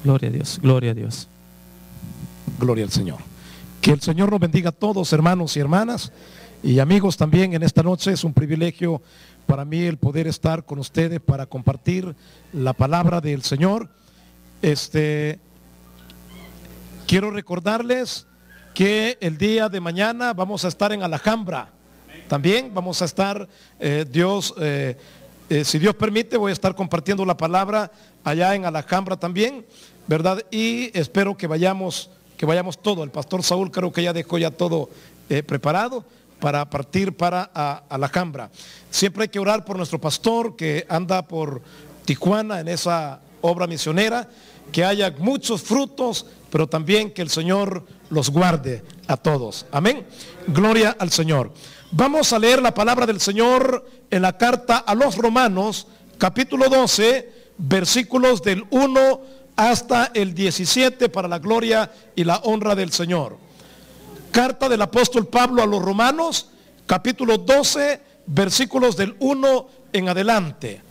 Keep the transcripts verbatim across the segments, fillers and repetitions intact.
Gloria a Dios, gloria a Dios. Gloria al Señor. Que el Señor nos bendiga a todos, hermanos y hermanas y amigos también en esta noche. Es un privilegio para mí el poder estar con ustedes para compartir la palabra del Señor. Este, quiero recordarles que el día de mañana vamos a estar en Alhambra. También vamos a estar, eh, Dios, eh, eh, si Dios permite, voy a estar compartiendo la palabra allá en Alhambra también, ¿verdad? Y espero que vayamos, que vayamos todo. El pastor Saúl creo que ya dejó ya todo eh, preparado para partir para a, Alhambra. Siempre hay que orar por nuestro pastor que anda por Tijuana en esa obra misionera, que haya muchos frutos, pero también que el Señor los guarde a todos. Amén. Gloria al Señor. Vamos a leer la palabra del Señor en la carta a los Romanos, capítulo doce, versículos del uno hasta el diecisiete, para la gloria y la honra del Señor. Carta del apóstol Pablo a los Romanos, capítulo doce, versículos del uno en adelante.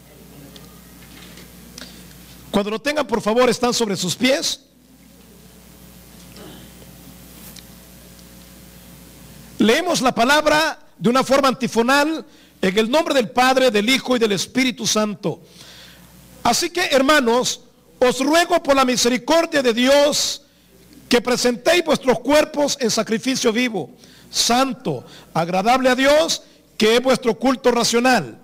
Cuando lo tengan, por favor, están sobre sus pies. Leemos la palabra de una forma antifonal en el nombre del Padre, del Hijo y del Espíritu Santo. Así que, hermanos, os ruego por la misericordia de Dios que presentéis vuestros cuerpos en sacrificio vivo, santo, agradable a Dios, que es vuestro culto racional.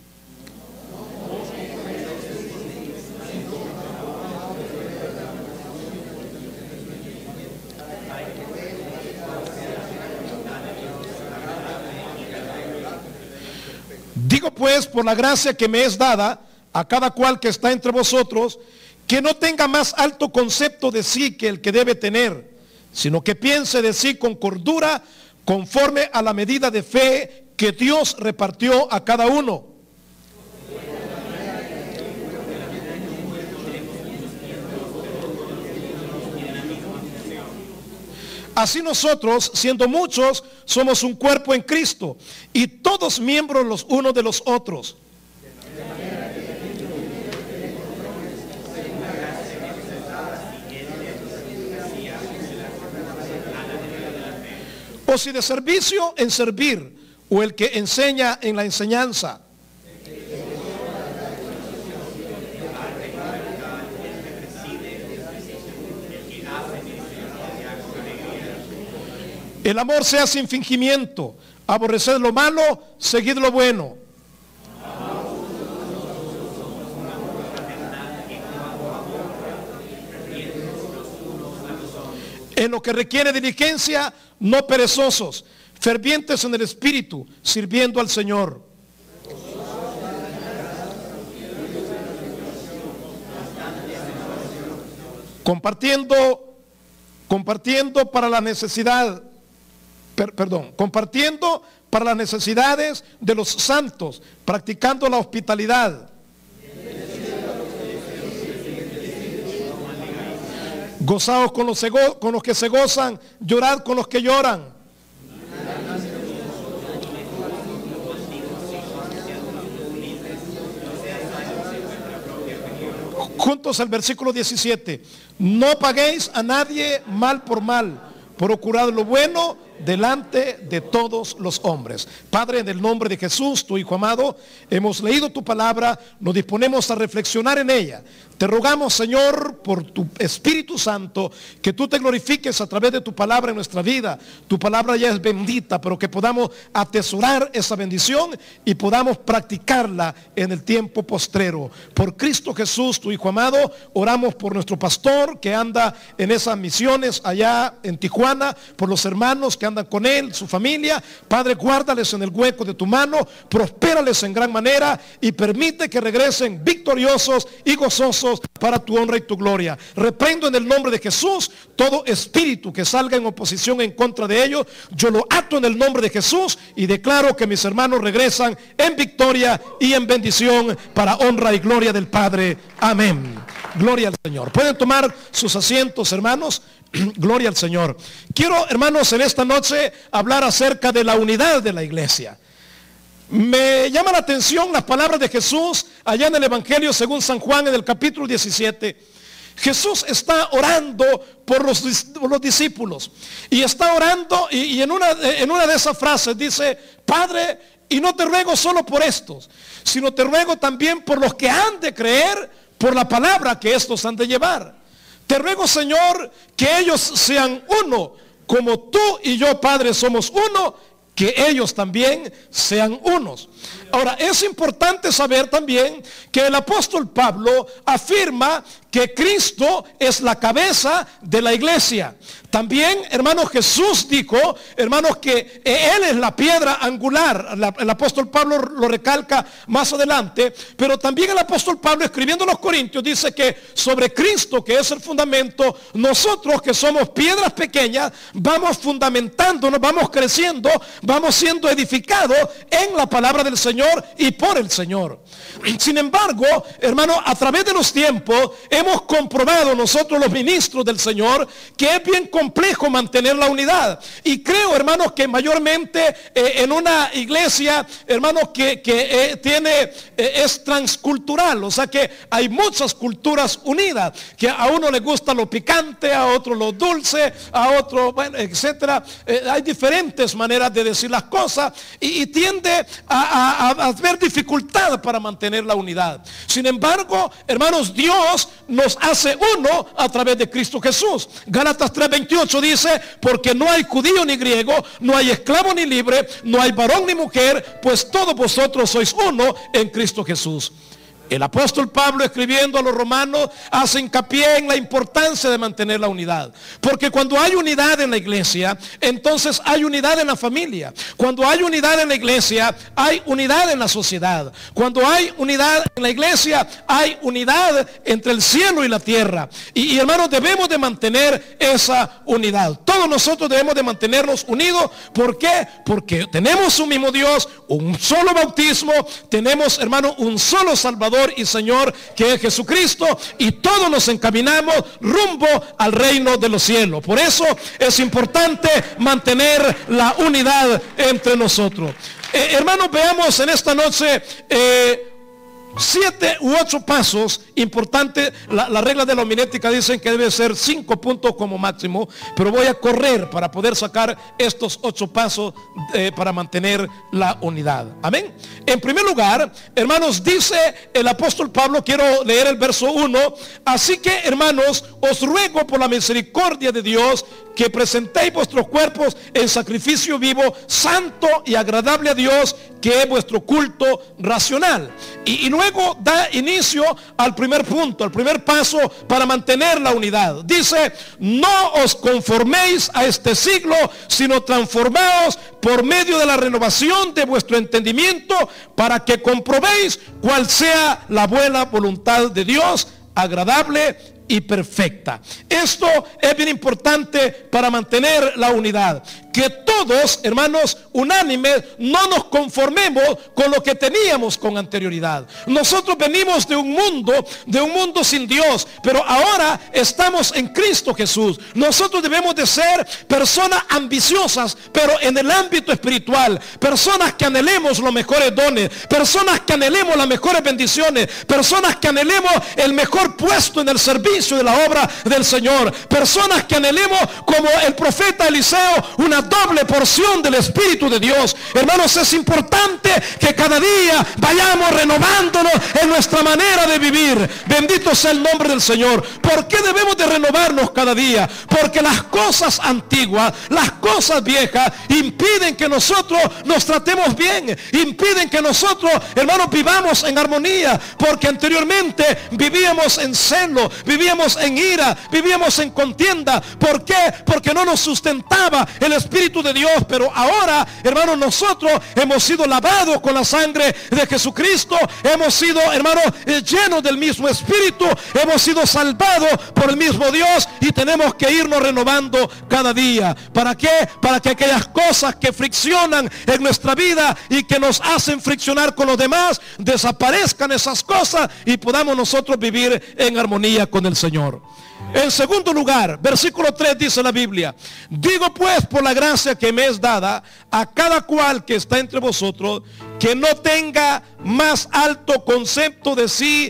Digo pues, por la gracia que me es dada a cada cual que está entre vosotros, que no tenga más alto concepto de sí que el que debe tener, sino que piense de sí con cordura, conforme a la medida de fe que Dios repartió a cada uno. Así nosotros, siendo muchos, somos un cuerpo en Cristo, y todos miembros los unos de los otros. O si de servicio, en servir, o el que enseña en la enseñanza. El amor sea sin fingimiento, aborreced lo malo, seguid lo bueno. En lo que requiere diligencia, no perezosos, fervientes en el espíritu, sirviendo al Señor. Compartiendo, compartiendo para la necesidad, per, perdón, compartiendo para las necesidades de los santos, practicando la hospitalidad. Gozaos con los, con los que se gozan, llorad con los que lloran. Juntos al versículo diecisiete. No paguéis a nadie mal por mal, procurad lo bueno delante de todos los hombres. Padre, en el nombre de Jesús, tu Hijo amado, hemos leído tu palabra, nos disponemos a reflexionar en ella. Te rogamos, Señor, por tu Espíritu Santo, que tú te glorifiques a través de tu palabra en nuestra vida. Tu palabra ya es bendita, pero que podamos atesorar esa bendición y podamos practicarla en el tiempo postrero. Por Cristo Jesús, tu Hijo amado, oramos por nuestro pastor que anda en esas misiones allá en Tijuana, por los hermanos que andan con él, su familia. Padre, guárdales en el hueco de tu mano, prospérales en gran manera y permite que regresen victoriosos y gozosos para tu honra y tu gloria. Reprendo en el nombre de Jesús todo espíritu que salga en oposición en contra de ellos. Yo lo ato en el nombre de Jesús y declaro que mis hermanos regresan en victoria y en bendición para honra y gloria del Padre. Amén. Gloria al Señor. Pueden tomar sus asientos, hermanos. Gloria al Señor. Quiero, hermanos, en esta noche hablar acerca de la unidad de la iglesia. Me llama la atención las palabras de Jesús allá en el Evangelio según San Juan, en el capítulo diecisiete. Jesús está orando por los, por los discípulos. Y está orando y, y en, una, en una de esas frases dice: Padre, y no te ruego solo por estos, sino te ruego también por los que han de creer por la palabra que estos han de llevar. Te ruego, Señor, que ellos sean uno, como tú y yo, Padre, somos uno, que ellos también sean unos. Ahora, es importante saber también que el apóstol Pablo afirma que Cristo es la cabeza de la iglesia. También, hermanos, Jesús dijo, hermanos, que Él es la piedra angular. El apóstol Pablo lo recalca más adelante. Pero también el apóstol Pablo, escribiendo a los Corintios, dice que sobre Cristo, que es el fundamento, nosotros que somos piedras pequeñas, vamos fundamentándonos, vamos creciendo, vamos siendo edificados en la palabra del Señor y por el Señor. Sin embargo, hermanos, a través de los tiempos hemos comprobado nosotros los ministros del Señor que es bien complejo mantener la unidad. Y creo, hermanos, que mayormente eh, en una iglesia, hermanos, que, que eh, tiene, eh, es transcultural. O sea que hay muchas culturas unidas, que a uno le gusta lo picante, a otro lo dulce, a otro, bueno, etcétera. Eh, hay diferentes maneras de decir las cosas y, y tiende a, a, a haber dificultad para mantener la unidad. Sin embargo, hermanos, Dios nos hace uno a través de Cristo Jesús. Gálatas tres veintiocho dice: porque no hay judío ni griego, no hay esclavo ni libre, no hay varón ni mujer, pues todos vosotros sois uno en Cristo Jesús. El apóstol Pablo, escribiendo a los romanos, hace hincapié en la importancia de mantener la unidad. Porque cuando hay unidad en la iglesia, entonces hay unidad en la familia. Cuando hay unidad en la iglesia, hay unidad en la sociedad. Cuando hay unidad en la iglesia, hay unidad entre el cielo y la tierra. Y, y hermanos, debemos de mantener esa unidad. Todos nosotros debemos de mantenernos unidos. ¿Por qué? Porque tenemos un mismo Dios, un solo bautismo, tenemos, hermanos, un solo Salvador y Señor, que es Jesucristo, y todos nos encaminamos rumbo al reino de los cielos. Por eso es importante mantener la unidad entre nosotros. Eh, hermanos, veamos en esta noche eh, siete u ocho pasos importantes. La, la regla de la homilética dicen que debe ser cinco puntos como máximo, pero voy a correr para poder sacar estos ocho pasos eh, para mantener la unidad. Amén. En primer lugar, hermanos, dice el apóstol Pablo, quiero leer el verso uno: así que, hermanos, os ruego por la misericordia de Dios que presentéis vuestros cuerpos en sacrificio vivo, santo y agradable a Dios, que es vuestro culto racional. Y, y luego da inicio al primer punto, al primer paso para mantener la unidad. Dice: no os conforméis a este siglo, sino transformaos por medio de la renovación de vuestro entendimiento, para que comprobéis cuál sea la buena voluntad de Dios, agradable y perfecta. Esto es bien importante para mantener la unidad. Que todos, hermanos, unánimes, no nos conformemos con lo que teníamos con anterioridad. Nosotros venimos de un mundo, de un mundo sin Dios, pero ahora estamos en Cristo Jesús. Nosotros debemos de ser personas ambiciosas, pero en el ámbito espiritual. Personas que anhelemos los mejores dones, personas que anhelemos las mejores bendiciones, personas que anhelemos el mejor puesto en el servicio de la obra del Señor, personas que anhelemos, como el profeta Eliseo, una doble porción del Espíritu de Dios. Hermanos, es importante que cada día vayamos renovándonos en nuestra manera de vivir. Bendito sea el nombre del Señor. ¿Por qué debemos de renovarnos cada día? Porque las cosas antiguas, las cosas viejas, impiden que nosotros nos tratemos bien, impiden que nosotros, hermanos, vivamos en armonía, porque anteriormente vivíamos en celo, vivíamos en ira, vivíamos en contienda. ¿Por qué? Porque no nos sustentaba el Espíritu de Dios. Pero ahora, hermanos, nosotros hemos sido lavados con la sangre de Jesucristo, hemos sido, hermanos, llenos del mismo Espíritu, hemos sido salvados por el mismo Dios, y tenemos que irnos renovando cada día. ¿Para qué? Para que aquellas cosas que friccionan en nuestra vida y que nos hacen friccionar con los demás, desaparezcan esas cosas y podamos nosotros vivir en armonía con el Señor. En segundo lugar, versículo tres dice la Biblia: digo pues, por la gracia que me es dada, a cada cual que está entre vosotros, que no tenga más alto concepto de sí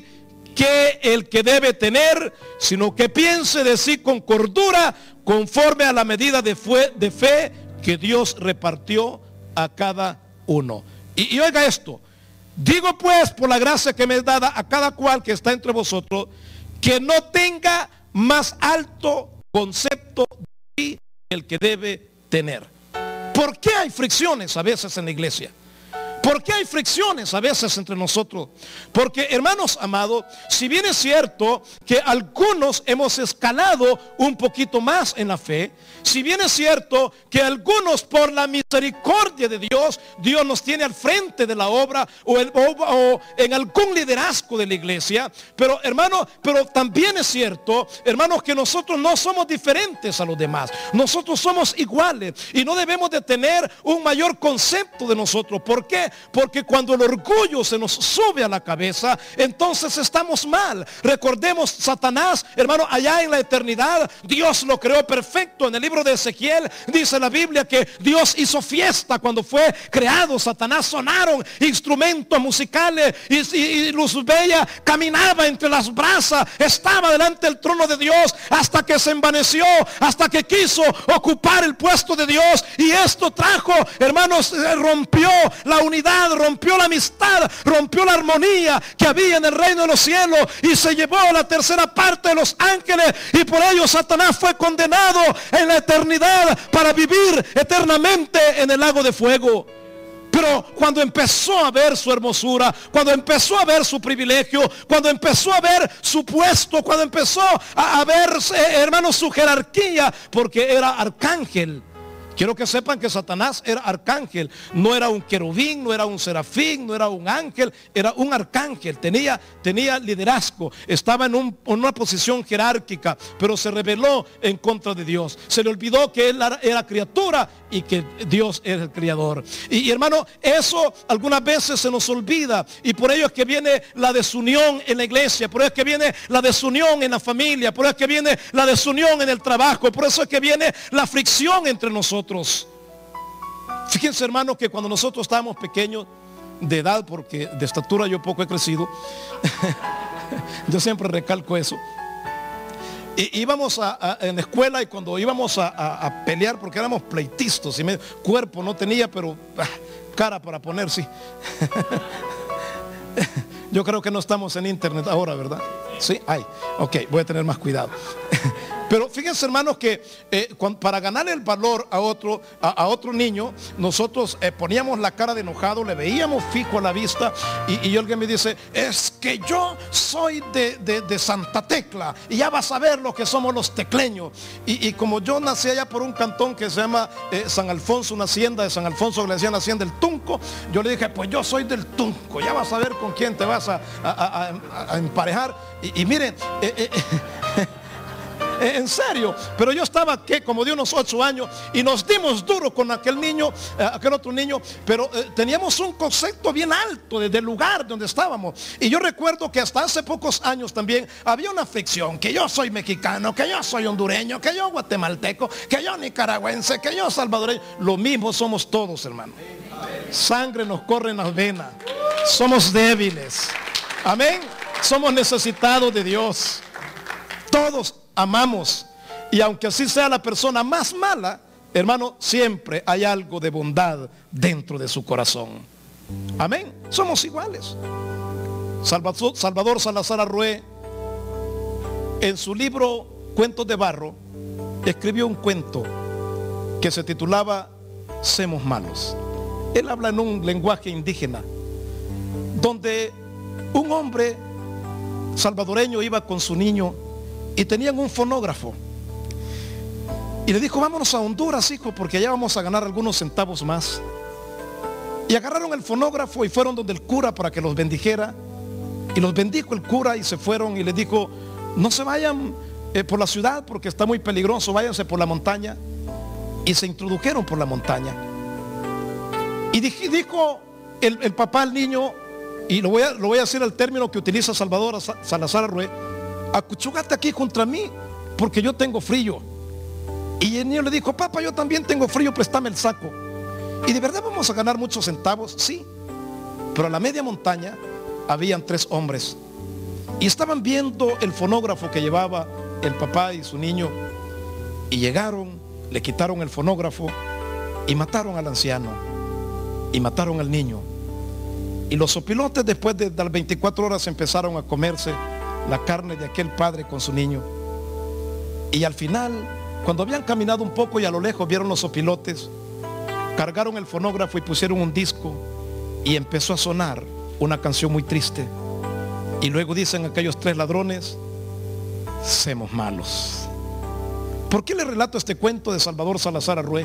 que el que debe tener, sino que piense de sí con cordura, conforme a la medida de, fue, de fe que Dios repartió a cada uno. Y, y oiga esto, digo pues por la gracia que me es dada a cada cual que está entre vosotros, que no tenga más alto concepto de sí el que debe tener. ¿Por qué hay fricciones a veces en la iglesia? ¿Por qué hay fricciones a veces entre nosotros? Porque, hermanos amados, si bien es cierto que algunos hemos escalado un poquito más en la fe, si bien es cierto que algunos por la misericordia de Dios, Dios nos tiene al frente de la obra o, el, o, o en algún liderazgo de la iglesia, pero hermanos, pero también es cierto, hermanos, que nosotros no somos diferentes a los demás. Nosotros somos iguales y no debemos de tener un mayor concepto de nosotros. ¿Por qué? Porque cuando el orgullo se nos sube a la cabeza, entonces estamos mal. Recordemos, Satanás, hermano, allá en la eternidad, Dios lo creó perfecto. En el libro de Ezequiel dice la Biblia que Dios hizo fiesta cuando fue creado Satanás. Sonaron instrumentos musicales y, y, y Luz Bella caminaba entre las brasas, estaba delante del trono de Dios hasta que se envaneció, hasta que quiso ocupar el puesto de Dios. Y esto trajo, hermanos, rompió la unidad, rompió la amistad, rompió la armonía que había en el reino de los cielos y se llevó a la tercera parte de los ángeles, y por ello Satanás fue condenado en la eternidad para vivir eternamente en el lago de fuego. Pero cuando empezó a ver su hermosura, cuando empezó a ver su privilegio, cuando empezó a ver su puesto, cuando empezó a, a ver, eh, hermanos, su jerarquía, porque era arcángel. Quiero que sepan que Satanás era arcángel, no era un querubín, no era un serafín, no era un ángel, era un arcángel, tenía, tenía liderazgo, estaba en, un, en una posición jerárquica, pero se rebeló en contra de Dios. Se le olvidó que él era, era criatura y que Dios es el creador. Y, y hermano, eso algunas veces se nos olvida, y por ello es que viene la desunión en la iglesia, por eso es que viene la desunión en la familia, por eso es que viene la desunión en el trabajo, por eso es que viene la fricción entre nosotros. Fíjense, hermanos, que cuando nosotros estábamos pequeños de edad, porque de estatura yo poco he crecido, yo siempre recalco eso, y íbamos a, a, en la escuela, y cuando íbamos a, a, a pelear, porque éramos pleitistas y medio, cuerpo no tenía, pero ah, cara para poner, sí. Yo creo que no estamos en internet ahora, ¿verdad? Sí, ay, ok, voy a tener más cuidado. Pero fíjense, hermanos, que eh, cuando, para ganarle el valor a otro, a, a otro niño, nosotros eh, poníamos la cara de enojado, le veíamos fijo a la vista, y, y alguien me dice, es que yo soy de, de, de Santa Tecla, y ya vas a ver lo que somos los tecleños. Y, y como yo nací allá por un cantón que se llama eh, San Alfonso, una hacienda de San Alfonso que le decían la hacienda del Tunco, yo le dije, pues yo soy del Tunco, ya vas a ver con quién te vas a, a, a, a, a emparejar. Y, y miren, eh, eh, en serio, pero yo estaba que como de unos ocho años y nos dimos duro con aquel niño, eh, aquel otro niño, pero eh, teníamos un concepto bien alto desde el lugar donde estábamos. Y yo recuerdo que hasta hace pocos años también había una fricción, que yo soy mexicano, que yo soy hondureño, que yo guatemalteco, que yo nicaragüense, que yo salvadoreño. Lo mismo somos todos, hermano. Sangre nos corre en las venas, somos débiles, amén, somos necesitados de Dios. Todos amamos, y aunque así sea la persona más mala, hermano, siempre hay algo de bondad dentro de su corazón. Amén, somos iguales. Salvador, Salvador Salazar Arrué, en su libro Cuentos de Barro, escribió un cuento que se titulaba Semos Malos. Él habla en un lenguaje indígena, donde un hombre salvadoreño iba con su niño y tenían un fonógrafo, y le dijo, vámonos a Honduras, hijo, porque allá vamos a ganar algunos centavos más. Y agarraron el fonógrafo y fueron donde el cura para que los bendijera, y los bendijo el cura, y se fueron, y les dijo, no se vayan eh, por la ciudad porque está muy peligroso, váyanse por la montaña. Y se introdujeron por la montaña, y dijo el, el papá al niño, y lo voy, a, lo voy a decir el término que utiliza Salvador Salazar Arrué, acuchúgate aquí contra mí porque yo tengo frío. Y el niño le dijo, papá, yo también tengo frío, préstame el saco. ¿Y de verdad vamos a ganar muchos centavos? Sí. Pero a la media montaña habían tres hombres, Y estaban viendo el fonógrafo que llevaba el papá y su niño. Y llegaron, le quitaron el fonógrafo y mataron al anciano. Y mataron al niño. Y los zopilotes, después de las veinticuatro horas, empezaron a comerse la carne de aquel padre con su niño. Y al final, cuando habían caminado un poco y a lo lejos vieron los zopilotes, cargaron el fonógrafo y pusieron un disco y empezó a sonar una canción muy triste. Y luego dicen aquellos tres ladrones: "Semos malos". ¿Por qué le relato este cuento de Salvador Salazar Arrué?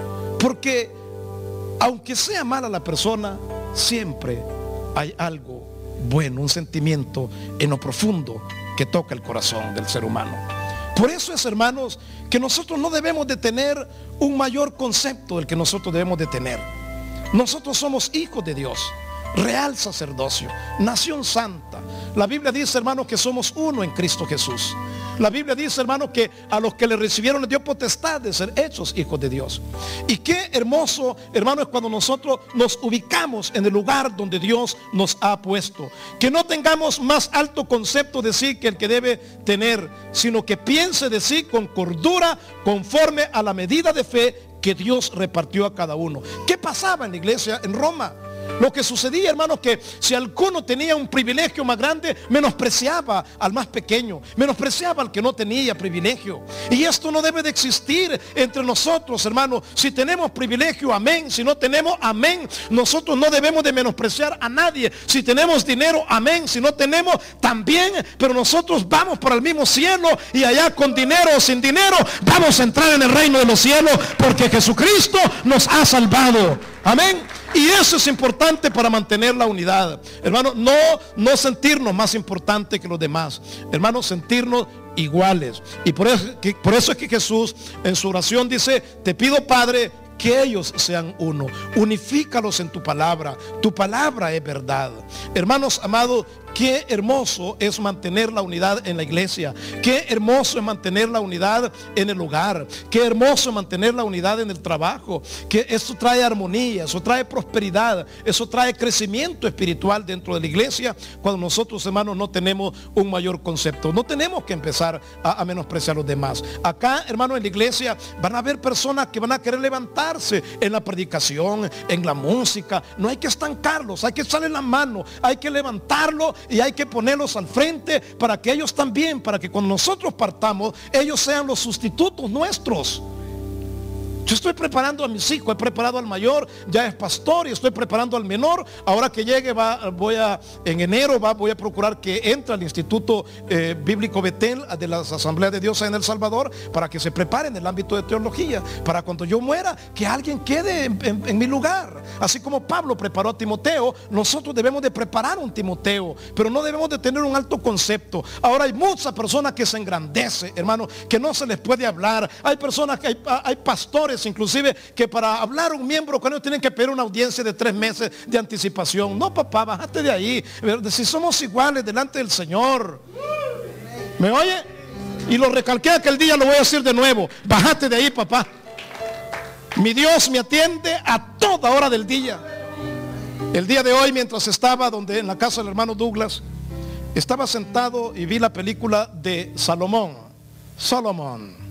Porque aunque sea mala la persona, siempre hay algo bueno, un sentimiento en lo profundo que toca el corazón del ser humano. Por eso es, hermanos, que nosotros no debemos de tener un mayor concepto del que nosotros debemos de tener. Nosotros somos hijos de Dios, real sacerdocio, nación santa. La Biblia dice, hermanos, que somos uno en Cristo Jesús. La Biblia dice, hermanos, que a los que le recibieron les dio potestad de ser hechos hijos de Dios. Y qué hermoso, hermanos, es cuando nosotros nos ubicamos en el lugar donde Dios nos ha puesto. Que no tengamos más alto concepto de sí que el que debe tener, sino que piense de sí con cordura, conforme a la medida de fe que Dios repartió a cada uno. ¿Qué pasaba en la iglesia en Roma? Lo que sucedía, hermanos, que si alguno tenía un privilegio más grande, menospreciaba al más pequeño, menospreciaba al que no tenía privilegio. Y esto no debe de existir entre nosotros, hermanos. Si tenemos privilegio, amén. Si no tenemos, amén. Nosotros no debemos de menospreciar a nadie. Si tenemos dinero, amén. Si no tenemos, también. Pero nosotros vamos para el mismo cielo, y allá con dinero o sin dinero vamos a entrar en el reino de los cielos, porque Jesucristo nos ha salvado. Amén. Y eso es importante para mantener la unidad. Hermano, no, no sentirnos más importantes que los demás. Hermano, sentirnos iguales. Y por eso, que, por eso es que Jesús en su oración dice: te pido, Padre, que ellos sean uno. Unifícalos en tu palabra. Tu palabra es verdad. Hermanos amados, qué hermoso es mantener la unidad en la iglesia. Qué hermoso es mantener la unidad en el hogar. Qué hermoso es mantener la unidad en el trabajo. Que eso trae armonía, eso trae prosperidad, eso trae crecimiento espiritual dentro de la iglesia. Cuando nosotros, hermanos, no tenemos un mayor concepto, no tenemos que empezar a, a menospreciar a los demás. Acá, hermanos, en la iglesia van a haber personas que van a querer levantarse en la predicación, en la música. No hay que estancarlos, hay que echarle la mano, hay que levantarlo y hay que ponerlos al frente para que ellos también, para que cuando nosotros partamos, ellos sean los sustitutos nuestros. Yo estoy preparando a mis hijos, he preparado al mayor, ya es pastor, y estoy preparando al menor. Ahora que llegue, va, voy a, en enero va, voy a procurar que entre al Instituto eh, Bíblico Betel de las Asambleas de Dios en El Salvador, para que se prepare en el ámbito de teología, para cuando yo muera, que alguien quede en, en, en mi lugar. Así como Pablo preparó a Timoteo, nosotros debemos de preparar un Timoteo, pero no debemos de tener un alto concepto. Ahora hay muchas personas que se engrandecen, hermano, que no se les puede hablar. Hay personas que hay, hay pastores inclusive que para hablar un miembro con ellos tienen que pedir una audiencia de tres meses de anticipación. No, papá, bájate de ahí. Si somos iguales delante del Señor. ¿Me oye? Y lo recalqué aquel día, lo voy a decir de nuevo. Bájate de ahí, papá. Mi Dios me atiende a toda hora del día. El día de hoy, mientras estaba donde en la casa del hermano Douglas, estaba sentado y vi la película de Salomón. Salomón.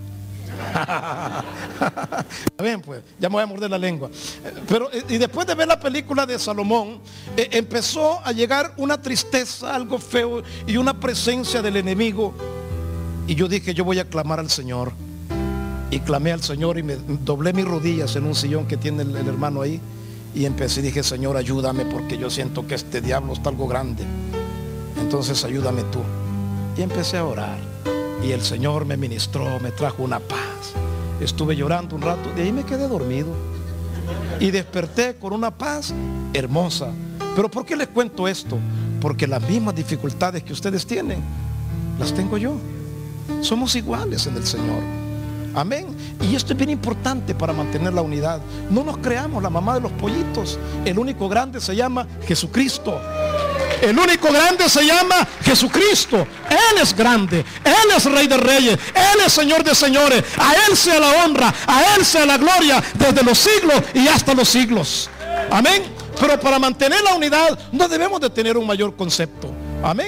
Bien, pues, ya me voy a morder la lengua. Pero y después de ver la película de Salomón, eh, empezó a llegar una tristeza, algo feo, y una presencia del enemigo. Y yo dije, yo voy a clamar al Señor. Y clamé al Señor y me doblé mis rodillas en un sillón que tiene el, el hermano ahí. Y empecé y dije, Señor, ayúdame, porque yo siento que este diablo está algo grande. Entonces ayúdame tú. Y empecé a orar. Y el Señor me ministró, me trajo una paz. Estuve llorando un rato, de ahí me quedé dormido. Y desperté con una paz hermosa. Pero ¿por qué les cuento esto? Porque las mismas dificultades que ustedes tienen, las tengo yo. Somos iguales en el Señor. Amén. Y esto es bien importante para mantener la unidad. No nos creamos la mamá de los pollitos. El único grande se llama Jesucristo. El único grande se llama Jesucristo. Él es grande, Él es Rey de Reyes, Él es Señor de Señores. A Él sea la honra, a Él sea la gloria desde los siglos y hasta los siglos. Amén. Pero para mantener la unidad no debemos de tener un mayor concepto. Amén.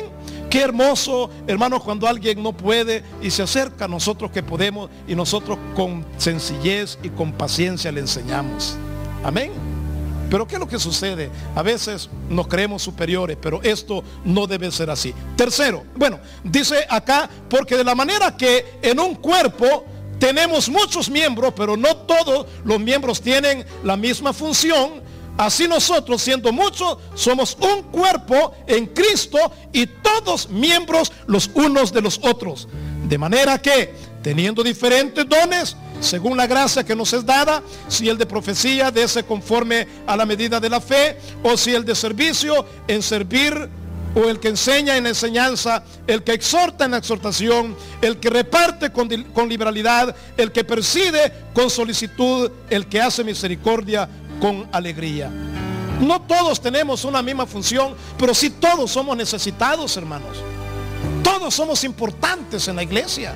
Qué hermoso, hermanos, cuando alguien no puede y se acerca a nosotros que podemos, y nosotros con sencillez y con paciencia le enseñamos. Amén. Pero ¿qué es lo que sucede? A veces nos creemos superiores, pero esto no debe ser así. Tercero, bueno, dice acá, porque de la manera que en un cuerpo tenemos muchos miembros, pero no todos los miembros tienen la misma función, así nosotros, siendo muchos, somos un cuerpo en Cristo y todos miembros los unos de los otros. De manera que, teniendo diferentes dones, según la gracia que nos es dada, si el de profecía, dése conforme a la medida de la fe, o si el de servicio, en servir, o el que enseña en enseñanza, el que exhorta en la exhortación, el que reparte con, con liberalidad, el que preside con solicitud, el que hace misericordia con alegría. No todos tenemos una misma función, pero sí todos somos necesitados, hermanos. Todos somos importantes en la iglesia.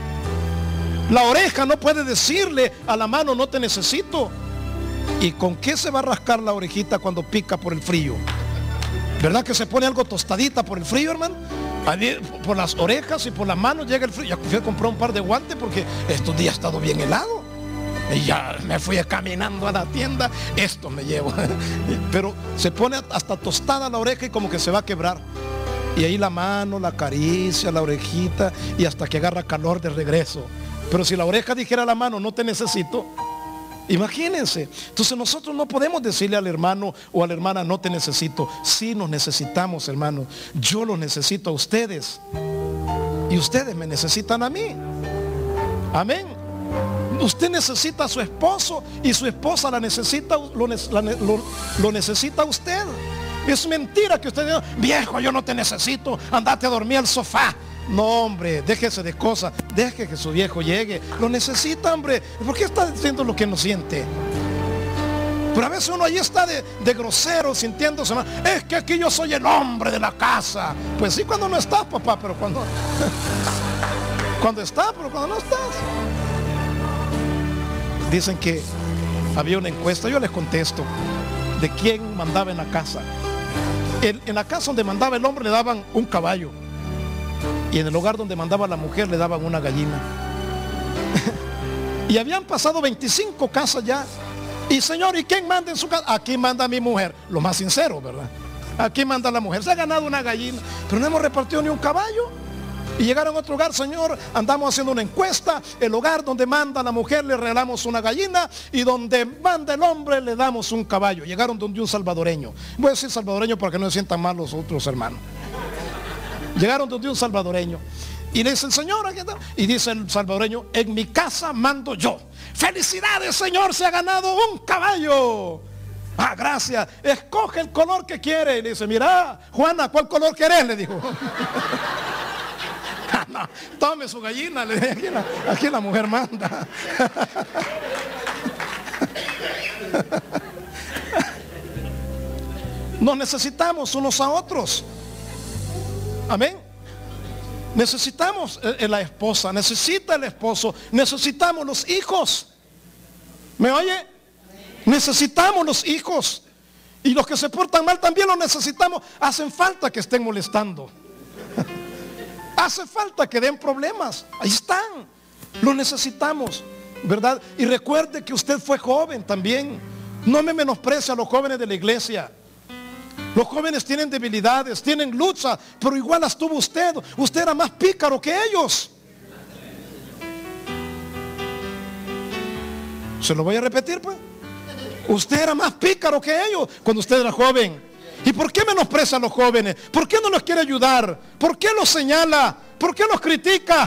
La oreja no puede decirle a la mano, no te necesito. ¿Y con qué se va a rascar la orejita cuando pica por el frío? ¿Verdad que se pone algo tostadita por el frío, hermano? Por las orejas y por las manos llega el frío. Ya fui a comprar un par de guantes porque estos días ha estado bien helado. Y ya me fui caminando a la tienda, esto me llevo. Pero se pone hasta tostada la oreja y como que se va a quebrar. Y ahí la mano, la acaricia, la orejita, y hasta que agarra calor de regreso. Pero si la oreja dijera a la mano, no te necesito, imagínense. Entonces nosotros no podemos decirle al hermano o a la hermana, no te necesito. Sí nos necesitamos, hermanos. Yo los necesito a ustedes y ustedes me necesitan a mí. Amén. Usted necesita a su esposo y su esposa la necesita, lo, la, lo, lo necesita a usted. Es mentira que usted diga, viejo, yo no te necesito, andate a dormir al sofá. No, hombre, déjese de cosas, deje que su viejo llegue. Lo necesita, hombre. ¿Por qué está diciendo lo que no siente? Pero a veces uno allí está de, de grosero, sintiéndose mal. Es que aquí yo soy el hombre de la casa. Pues sí, cuando no estás, papá, pero cuando cuando estás, pero cuando no estás. Dicen que había una encuesta, yo les contesto, de quién mandaba en la casa. En, en la casa donde mandaba el hombre le daban un caballo, y en el hogar donde mandaba la mujer le daban una gallina. Y habían pasado veinticinco casas ya. Y señor, ¿y quién manda en su casa? Aquí manda mi mujer. Lo más sincero, ¿verdad? Aquí manda la mujer. Se ha ganado una gallina, pero no hemos repartido ni un caballo. Y llegaron a otro hogar, señor, andamos haciendo una encuesta. El hogar donde manda la mujer le regalamos una gallina, y donde manda el hombre le damos un caballo. Llegaron donde un salvadoreño. Voy a decir salvadoreño para que no se sientan mal los otros hermanos. Llegaron donde un salvadoreño y le dice el señor, y dice el salvadoreño, en mi casa mando yo. Felicidades, señor, se ha ganado un caballo. Ah, gracias. Escoge el color que quiere. Y le dice, mira, Juana, ¿cuál color querés? Le dijo. No, tome su gallina, le dije, aquí la, aquí la mujer manda. Nos necesitamos unos a otros. Amén. Necesitamos eh, la esposa, necesita el esposo, necesitamos los hijos. ¿Me oye? Necesitamos los hijos. Y los que se portan mal también los necesitamos. Hacen falta que estén molestando. Hace falta que den problemas. Ahí están. Los necesitamos, ¿verdad? Y recuerde que usted fue joven también. No me menosprecie a los jóvenes de la iglesia. Los jóvenes tienen debilidades, tienen lucha, pero igual las tuvo usted. Usted era más pícaro que ellos. Se lo voy a repetir, pues. Usted era más pícaro que ellos cuando usted era joven. ¿Y por qué menosprecia a los jóvenes? ¿Por qué no los quiere ayudar? ¿Por qué los señala? ¿Por qué los critica?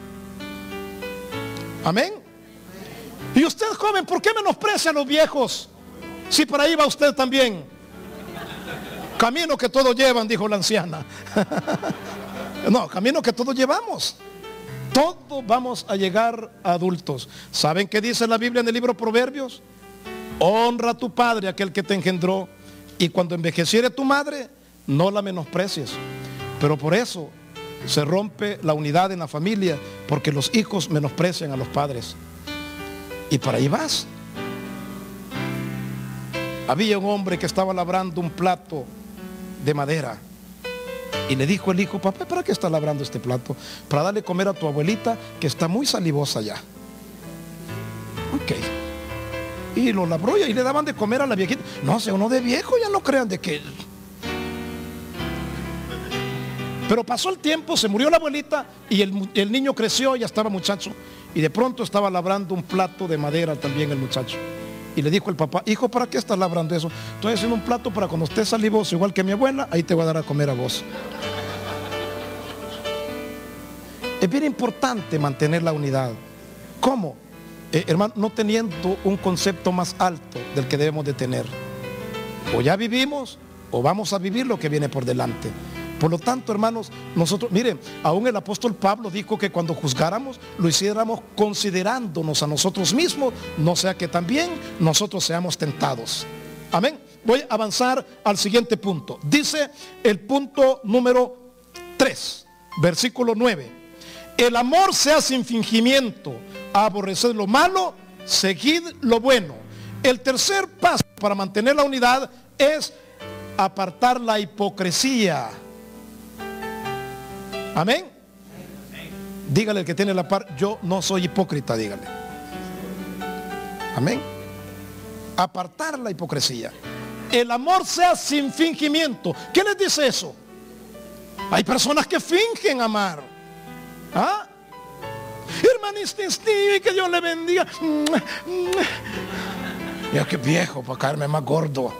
Amén. Y usted, joven, ¿por qué menosprecia a los viejos? Si por ahí va usted también. Camino que todos llevan, dijo la anciana. No, camino que todos llevamos. Todos vamos a llegar a adultos. ¿Saben qué dice la Biblia en el libro Proverbios? Honra a tu padre, aquel que te engendró. Y cuando envejeciere tu madre, no la menosprecies. Pero por eso se rompe la unidad en la familia, porque los hijos menosprecian a los padres. Y por ahí vas. Había un hombre que estaba labrando un plato de madera. Y le dijo el hijo: papá, ¿para qué estás labrando este plato? Para darle comer a tu abuelita, que está muy salivosa ya. Ok. Y lo labró y le daban de comer a la viejita. No sé, uno de viejo ya no crean de que... Pero pasó el tiempo, se murió la abuelita y el, el niño creció, ya estaba muchacho. Y de pronto estaba labrando un plato de madera también el muchacho. Y le dijo el papá: hijo, ¿para qué estás labrando eso? Estoy haciendo un plato para cuando estés salivoso igual que mi abuela, ahí te voy a dar a comer a vos. Es bien importante mantener la unidad. ¿Cómo? Eh, hermano, no teniendo un concepto más alto del que debemos de tener. O ya vivimos o vamos a vivir lo que viene por delante. Por lo tanto, hermanos, nosotros, miren, aún el apóstol Pablo dijo que cuando juzgáramos, lo hiciéramos considerándonos a nosotros mismos, no sea que también nosotros seamos tentados. Amén. Voy a avanzar al siguiente punto. Dice el punto número tres, versículo nueve. El amor sea sin fingimiento, aborreced lo malo, seguid lo bueno. El tercer paso para mantener la unidad es apartar la hipocresía. Amén. Dígale al que tiene la par: yo no soy hipócrita, dígale. Amén. Apartar la hipocresía. El amor sea sin fingimiento. ¿Qué les dice eso? Hay personas que fingen amar. ¿Ah? Hermanista Steve, que Dios le bendiga. Ya que viejo para caerme más gordo.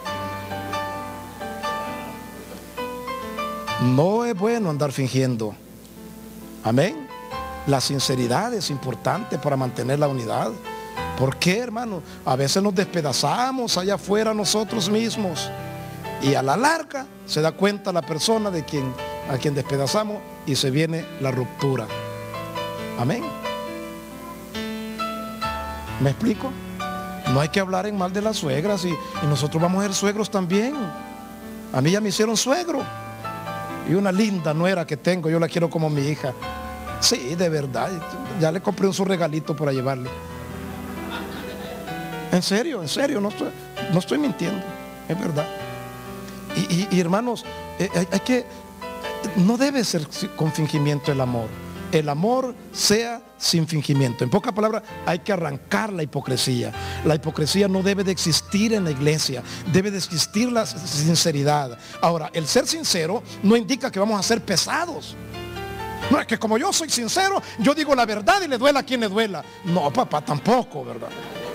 No es bueno andar fingiendo. Amén. La sinceridad es importante para mantener la unidad. ¿Por qué, hermano? A veces nos despedazamos allá afuera nosotros mismos. Y a la larga se da cuenta la persona de quien, a quien despedazamos, y se viene la ruptura. Amén. ¿Me explico? No hay que hablar en mal de las suegras, y, y nosotros vamos a ser suegros también. A mí ya me hicieron suegro. Y una linda nuera que tengo, yo la quiero como mi hija. Sí, de verdad. Ya le compré un su regalito para llevarle. En serio, en serio, no estoy, no estoy mintiendo. Es verdad. Y, y, y hermanos, eh, hay, hay que, no debe ser con fingimiento el amor. El amor sea sin fingimiento. En pocas palabras, hay que arrancar la hipocresía. La hipocresía no debe de existir en la iglesia. Debe de existir la sinceridad. Ahora, el ser sincero no indica que vamos a ser pesados. No es que como yo soy sincero, yo digo la verdad y le duela a quien le duela. No, papá, tampoco, ¿verdad?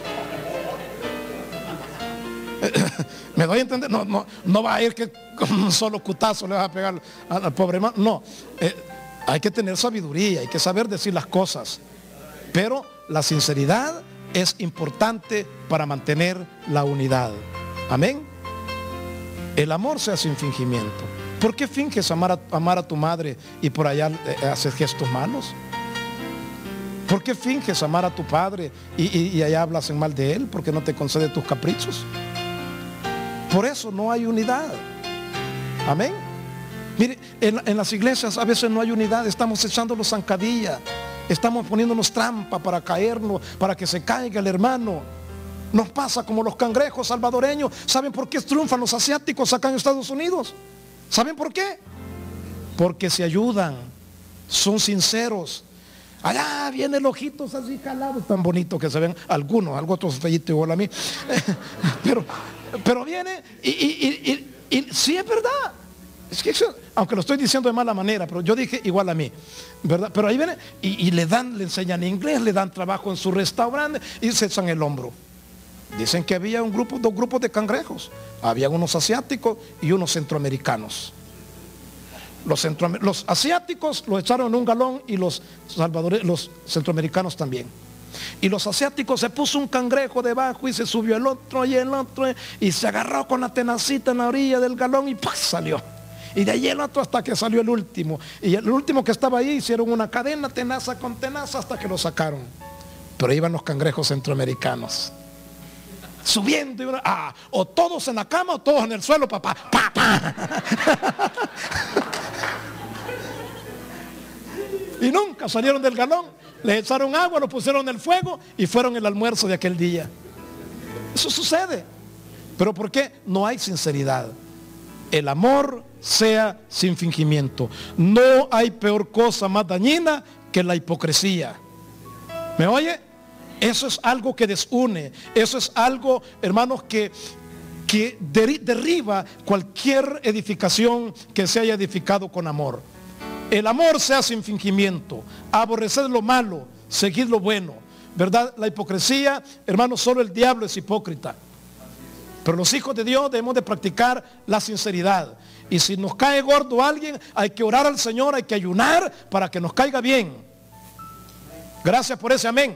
¿Me doy a entender? No, no, no va a ir que con un solo cutazo le vas a pegar al, al pobre hermano. No, eh, hay que tener sabiduría, hay que saber decir las cosas. Pero la sinceridad es importante para mantener la unidad. Amén. El amor sea sin fingimiento. ¿Por qué finges amar a, amar a tu madre y por allá eh, haces gestos malos? ¿Por qué finges amar a tu padre y, y, y allá hablas en mal de él porque no te concede tus caprichos? Por eso no hay unidad. Amén. Mire, en, en las iglesias a veces no hay unidad. Estamos echándonos zancadilla. Estamos poniéndonos trampa para caernos, para que se caiga el hermano. Nos pasa como los cangrejos salvadoreños. ¿Saben por qué triunfan los asiáticos acá en Estados Unidos? ¿Saben por qué? Porque se ayudan, son sinceros. Allá vienen los ojitos así jalados, tan bonitos que se ven algunos, algo otros feitos igual a mí. Pero, pero viene y, y, y, y, y sí es verdad. Es que eso, aunque lo estoy diciendo de mala manera, pero yo dije igual a mí, ¿verdad? Pero ahí viene y, y le dan, le enseñan inglés, le dan trabajo en su restaurante y se echan el hombro. Dicen que había un grupo, dos grupos de cangrejos. Había unos asiáticos y unos centroamericanos. Los, centro, los asiáticos los echaron en un galón y los, salvadores, los centroamericanos también. Y los asiáticos se puso un cangrejo debajo y se subió el otro y el otro y se agarró con la tenacita en la orilla del galón y ¡pah! Salió. Y de ahí el otro hasta que salió el último. Y el último que estaba ahí hicieron una cadena tenaza con tenaza hasta que lo sacaron. Pero iban los cangrejos centroamericanos subiendo y una, ah, o todos en la cama o todos en el suelo, papá. Pa, pa. Y nunca salieron del galón. Les echaron agua, lo pusieron en el fuego y fueron el almuerzo de aquel día. Eso sucede. ¿Pero por qué? No hay sinceridad. el amor sea sin fingimiento. No hay peor cosa más dañina que la hipocresía. ¿Me oye? Eso es algo que desune. Eso es algo, hermanos, que, que derriba cualquier edificación que se haya edificado con amor. El amor sea sin fingimiento. Aborreced lo malo, seguid lo bueno. ¿Verdad? La hipocresía, hermanos, solo el diablo es hipócrita. Pero los hijos de Dios debemos de practicar la sinceridad. Y si nos cae gordo alguien, hay que orar al Señor, hay que ayunar para que nos caiga bien. Gracias por ese amén.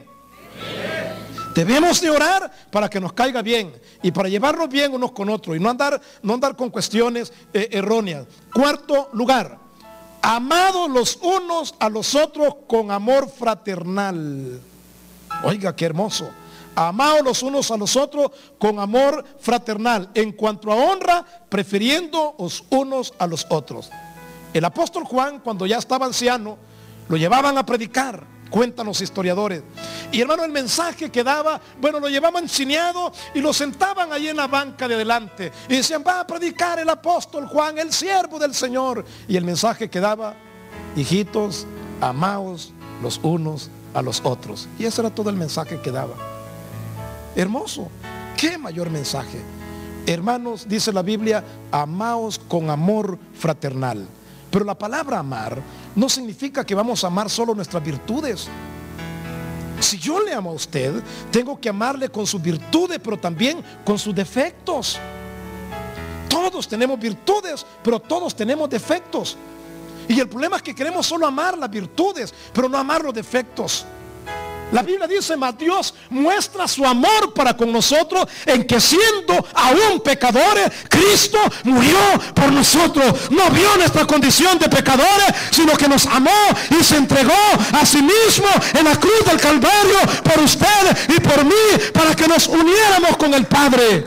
Debemos de orar para que nos caiga bien y para llevarnos bien unos con otros y no andar, no andar con cuestiones eh, erróneas. Cuarto lugar, amados los unos a los otros con amor fraternal. Oiga, qué hermoso. Amados los unos a los otros con amor fraternal. En cuanto a honra, prefiriendo los unos a los otros. El apóstol Juan, cuando ya estaba anciano, lo llevaban a predicar. Cuentan los historiadores. Y hermano, el mensaje que daba, bueno, lo llevaban cineado y lo sentaban ahí en la banca de delante. Y decían, va a predicar el apóstol Juan, el siervo del Señor. Y el mensaje que daba, hijitos, amaos los unos a los otros. Y ese era todo el mensaje que daba. Hermoso. ¿Qué mayor mensaje? Hermanos, dice la Biblia, amaos con amor fraternal. Pero la palabra amar no significa que vamos a amar solo nuestras virtudes. Si yo le amo a usted, tengo que amarle con sus virtudes, pero también con sus defectos. Todos tenemos virtudes, pero todos tenemos defectos. Y el problema es que queremos solo amar las virtudes, pero no amar los defectos. La Biblia dice, mas Dios muestra su amor para con nosotros en que siendo aún pecadores, Cristo murió por nosotros. No vio nuestra condición de pecadores, sino que nos amó y se entregó a sí mismo en la cruz del Calvario por usted y por mí, para que nos uniéramos con el Padre.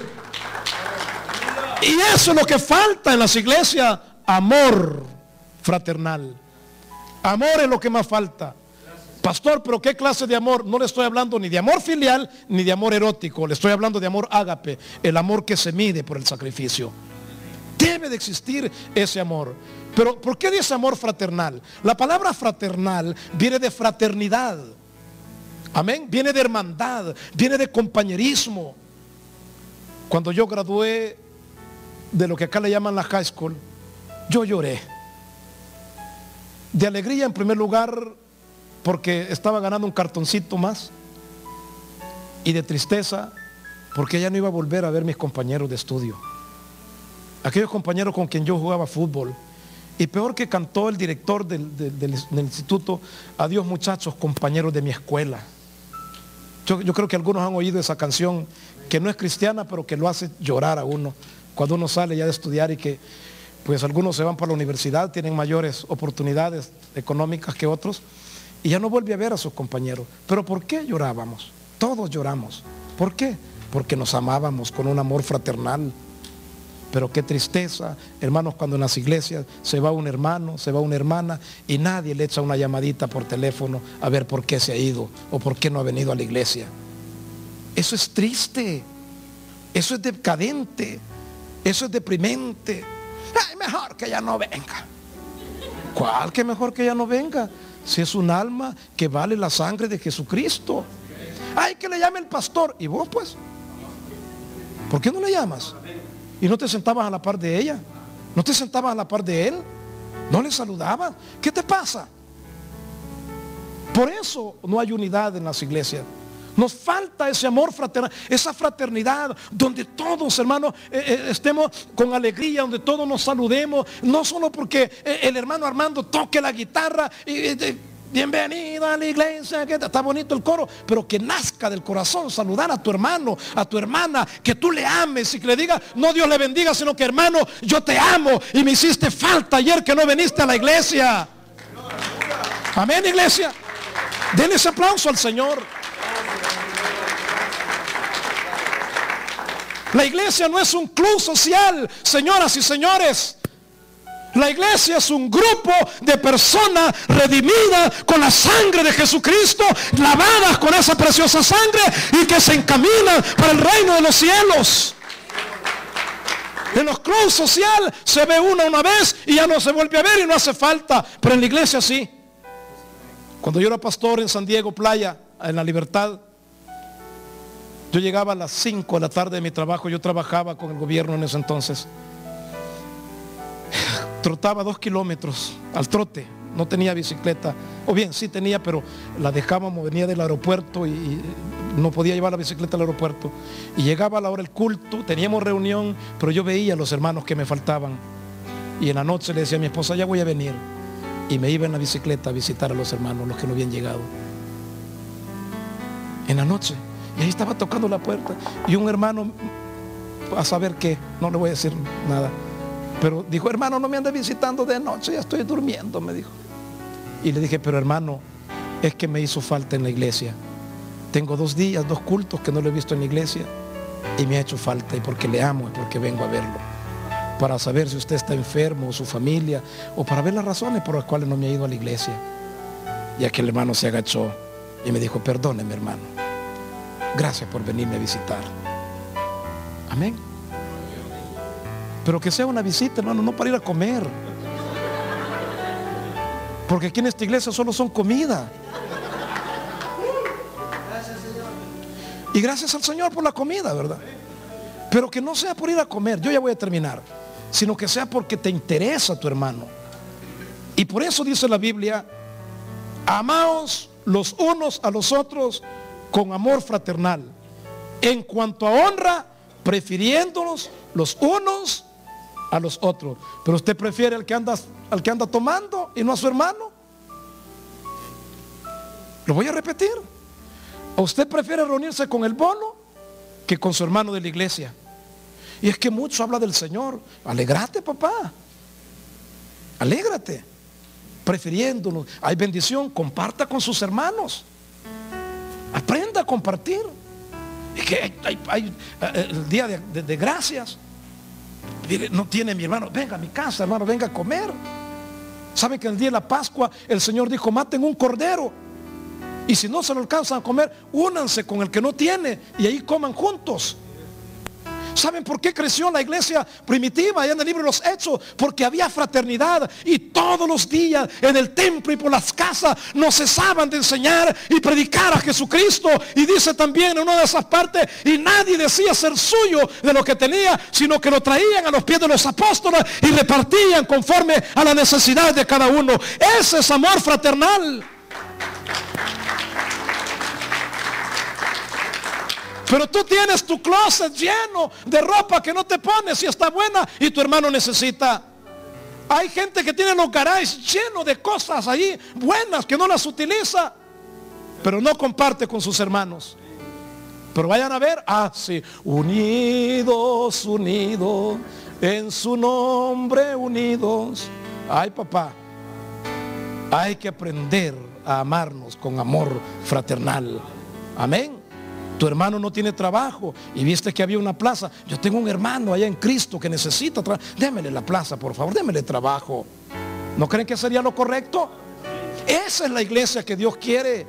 Y eso es lo que falta en las iglesias, amor fraternal. Amor es lo que más falta. Pastor, pero ¿qué clase de amor? No le estoy hablando ni de amor filial ni de amor erótico. Le estoy hablando de amor ágape, el amor que se mide por el sacrificio. Debe de existir ese amor. Pero ¿por qué dice amor fraternal? La palabra fraternal viene de fraternidad. Amén. Viene de hermandad, viene de compañerismo. Cuando yo gradué de lo que acá le llaman la high school, yo lloré. De alegría en primer lugar, porque estaba ganando un cartoncito más, y de tristeza porque ya no iba a volver a ver mis compañeros de estudio, aquellos compañeros con quien yo jugaba fútbol. Y peor que cantó el director del, del, del, del instituto, adiós muchachos, compañeros de mi escuela. Yo, yo creo que algunos han oído esa canción, que no es cristiana, pero que lo hace llorar a uno cuando uno sale ya de estudiar, y que pues algunos se van para la universidad, tienen mayores oportunidades económicas que otros, y ya no vuelve a ver a sus compañeros. Pero ¿por qué llorábamos? Todos lloramos. ¿Por qué? Porque nos amábamos con un amor fraternal. Pero qué tristeza, hermanos, cuando en las iglesias se va un hermano, se va una hermana, y nadie le echa una llamadita por teléfono a ver por qué se ha ido o por qué no ha venido a la iglesia. Eso es triste, eso es decadente, eso es deprimente. Ay, mejor que ya no venga. ¿Cuál que mejor que ya no venga? Si es un alma que vale la sangre de Jesucristo. Ay, que le llame el pastor. ¿Y vos pues? ¿Por qué no le llamas? ¿Y no te sentabas a la par de ella? ¿No te sentabas a la par de él? ¿No le saludabas? ¿Qué te pasa? Por eso no hay unidad en las iglesias. Nos falta ese amor fraternal, esa fraternidad donde todos, hermanos, eh, eh, estemos con alegría, donde todos nos saludemos, no solo porque eh, el hermano Armando toque la guitarra y eh, bienvenido a la iglesia, que está bonito el coro, pero que nazca del corazón saludar a tu hermano, a tu hermana, que tú le ames y que le digas, no Dios le bendiga, sino que hermano, yo te amo y me hiciste falta ayer que no viniste a la iglesia. Amén, iglesia. Denle ese aplauso al Señor. La iglesia no es un club social, señoras y señores. La iglesia es un grupo de personas redimidas con la sangre de Jesucristo, lavadas con esa preciosa sangre y que se encaminan para el reino de los cielos. En los clubes sociales se ve una una vez y ya no se vuelve a ver y no hace falta. Pero en la iglesia sí. Cuando yo era pastor en San Diego Playa, en La Libertad, yo llegaba a las cinco de la tarde de mi trabajo. Yo trabajaba con el gobierno en ese entonces. Trotaba dos kilómetros al trote. No tenía bicicleta, o bien sí tenía, pero la dejábamos, venía del aeropuerto y, y no podía llevar la bicicleta al aeropuerto. Y llegaba a la hora del culto, teníamos reunión, pero yo veía a los hermanos que me faltaban. Y en la noche le decía a mi esposa, ya voy a venir. Y me iba en la bicicleta a visitar a los hermanos, los que no habían llegado. En la noche. Y ahí estaba tocando la puerta. Y un hermano, a saber qué, no le voy a decir nada, pero dijo, hermano, no me ande visitando de noche, ya estoy durmiendo, me dijo. Y le dije, pero hermano, es que me hizo falta en la iglesia. Tengo dos días, dos cultos que no lo he visto en la iglesia y me ha hecho falta, y porque le amo y porque vengo a verlo, para saber si usted está enfermo o su familia, o para ver las razones por las cuales no me ha ido a la iglesia. Y aquel hermano se agachó y me dijo, perdóneme, hermano, gracias por venirme a visitar. Amén. Pero que sea una visita, hermano, no para ir a comer. Porque aquí en esta iglesia solo son comida. Y gracias al Señor por la comida, ¿verdad? Pero que no sea por ir a comer, yo ya voy a terminar, sino que sea porque te interesa tu hermano. Y por eso dice la Biblia, amaos los unos a los otros con amor fraternal, en cuanto a honra, prefiriéndonos los unos a los otros. Pero usted prefiere al que anda, al que anda tomando y no a su hermano. Lo voy a repetir. ¿O usted prefiere reunirse con el bono que con su hermano de la iglesia? Y es que mucho habla del Señor. Alégrate, papá. Alégrate. Prefiriéndonos. Hay bendición. Comparta con sus hermanos. Aprenda a compartir. Y que hay, hay, hay el día de, de, de gracias. No tiene mi hermano, venga a mi casa, hermano, venga a comer. ¿Saben que el día de la Pascua el Señor dijo, maten un cordero? Y si no se lo alcanzan a comer, únanse con el que no tiene y ahí coman juntos. ¿Saben por qué creció la iglesia primitiva allá en el libro de los Hechos? Porque había fraternidad y todos los días en el templo y por las casas no cesaban de enseñar y predicar a Jesucristo. Y dice también en una de esas partes, y nadie decía ser suyo de lo que tenía, sino que lo traían a los pies de los apóstoles y repartían conforme a la necesidad de cada uno. Ese es amor fraternal. Pero tú tienes tu closet lleno de ropa que no te pones y está buena y tu hermano necesita. Hay gente que tiene los garages llenos de cosas ahí buenas que no las utiliza, pero no comparte con sus hermanos. Pero vayan a ver, ah sí, unidos, unidos, en su nombre unidos. Ay, papá, hay que aprender a amarnos con amor fraternal. Amén. Tu hermano no tiene trabajo y viste que había una plaza. Yo tengo un hermano allá en Cristo que necesita trabajo. Démele la plaza, por favor, démele trabajo. ¿No creen que sería lo correcto? Esa es la iglesia que Dios quiere.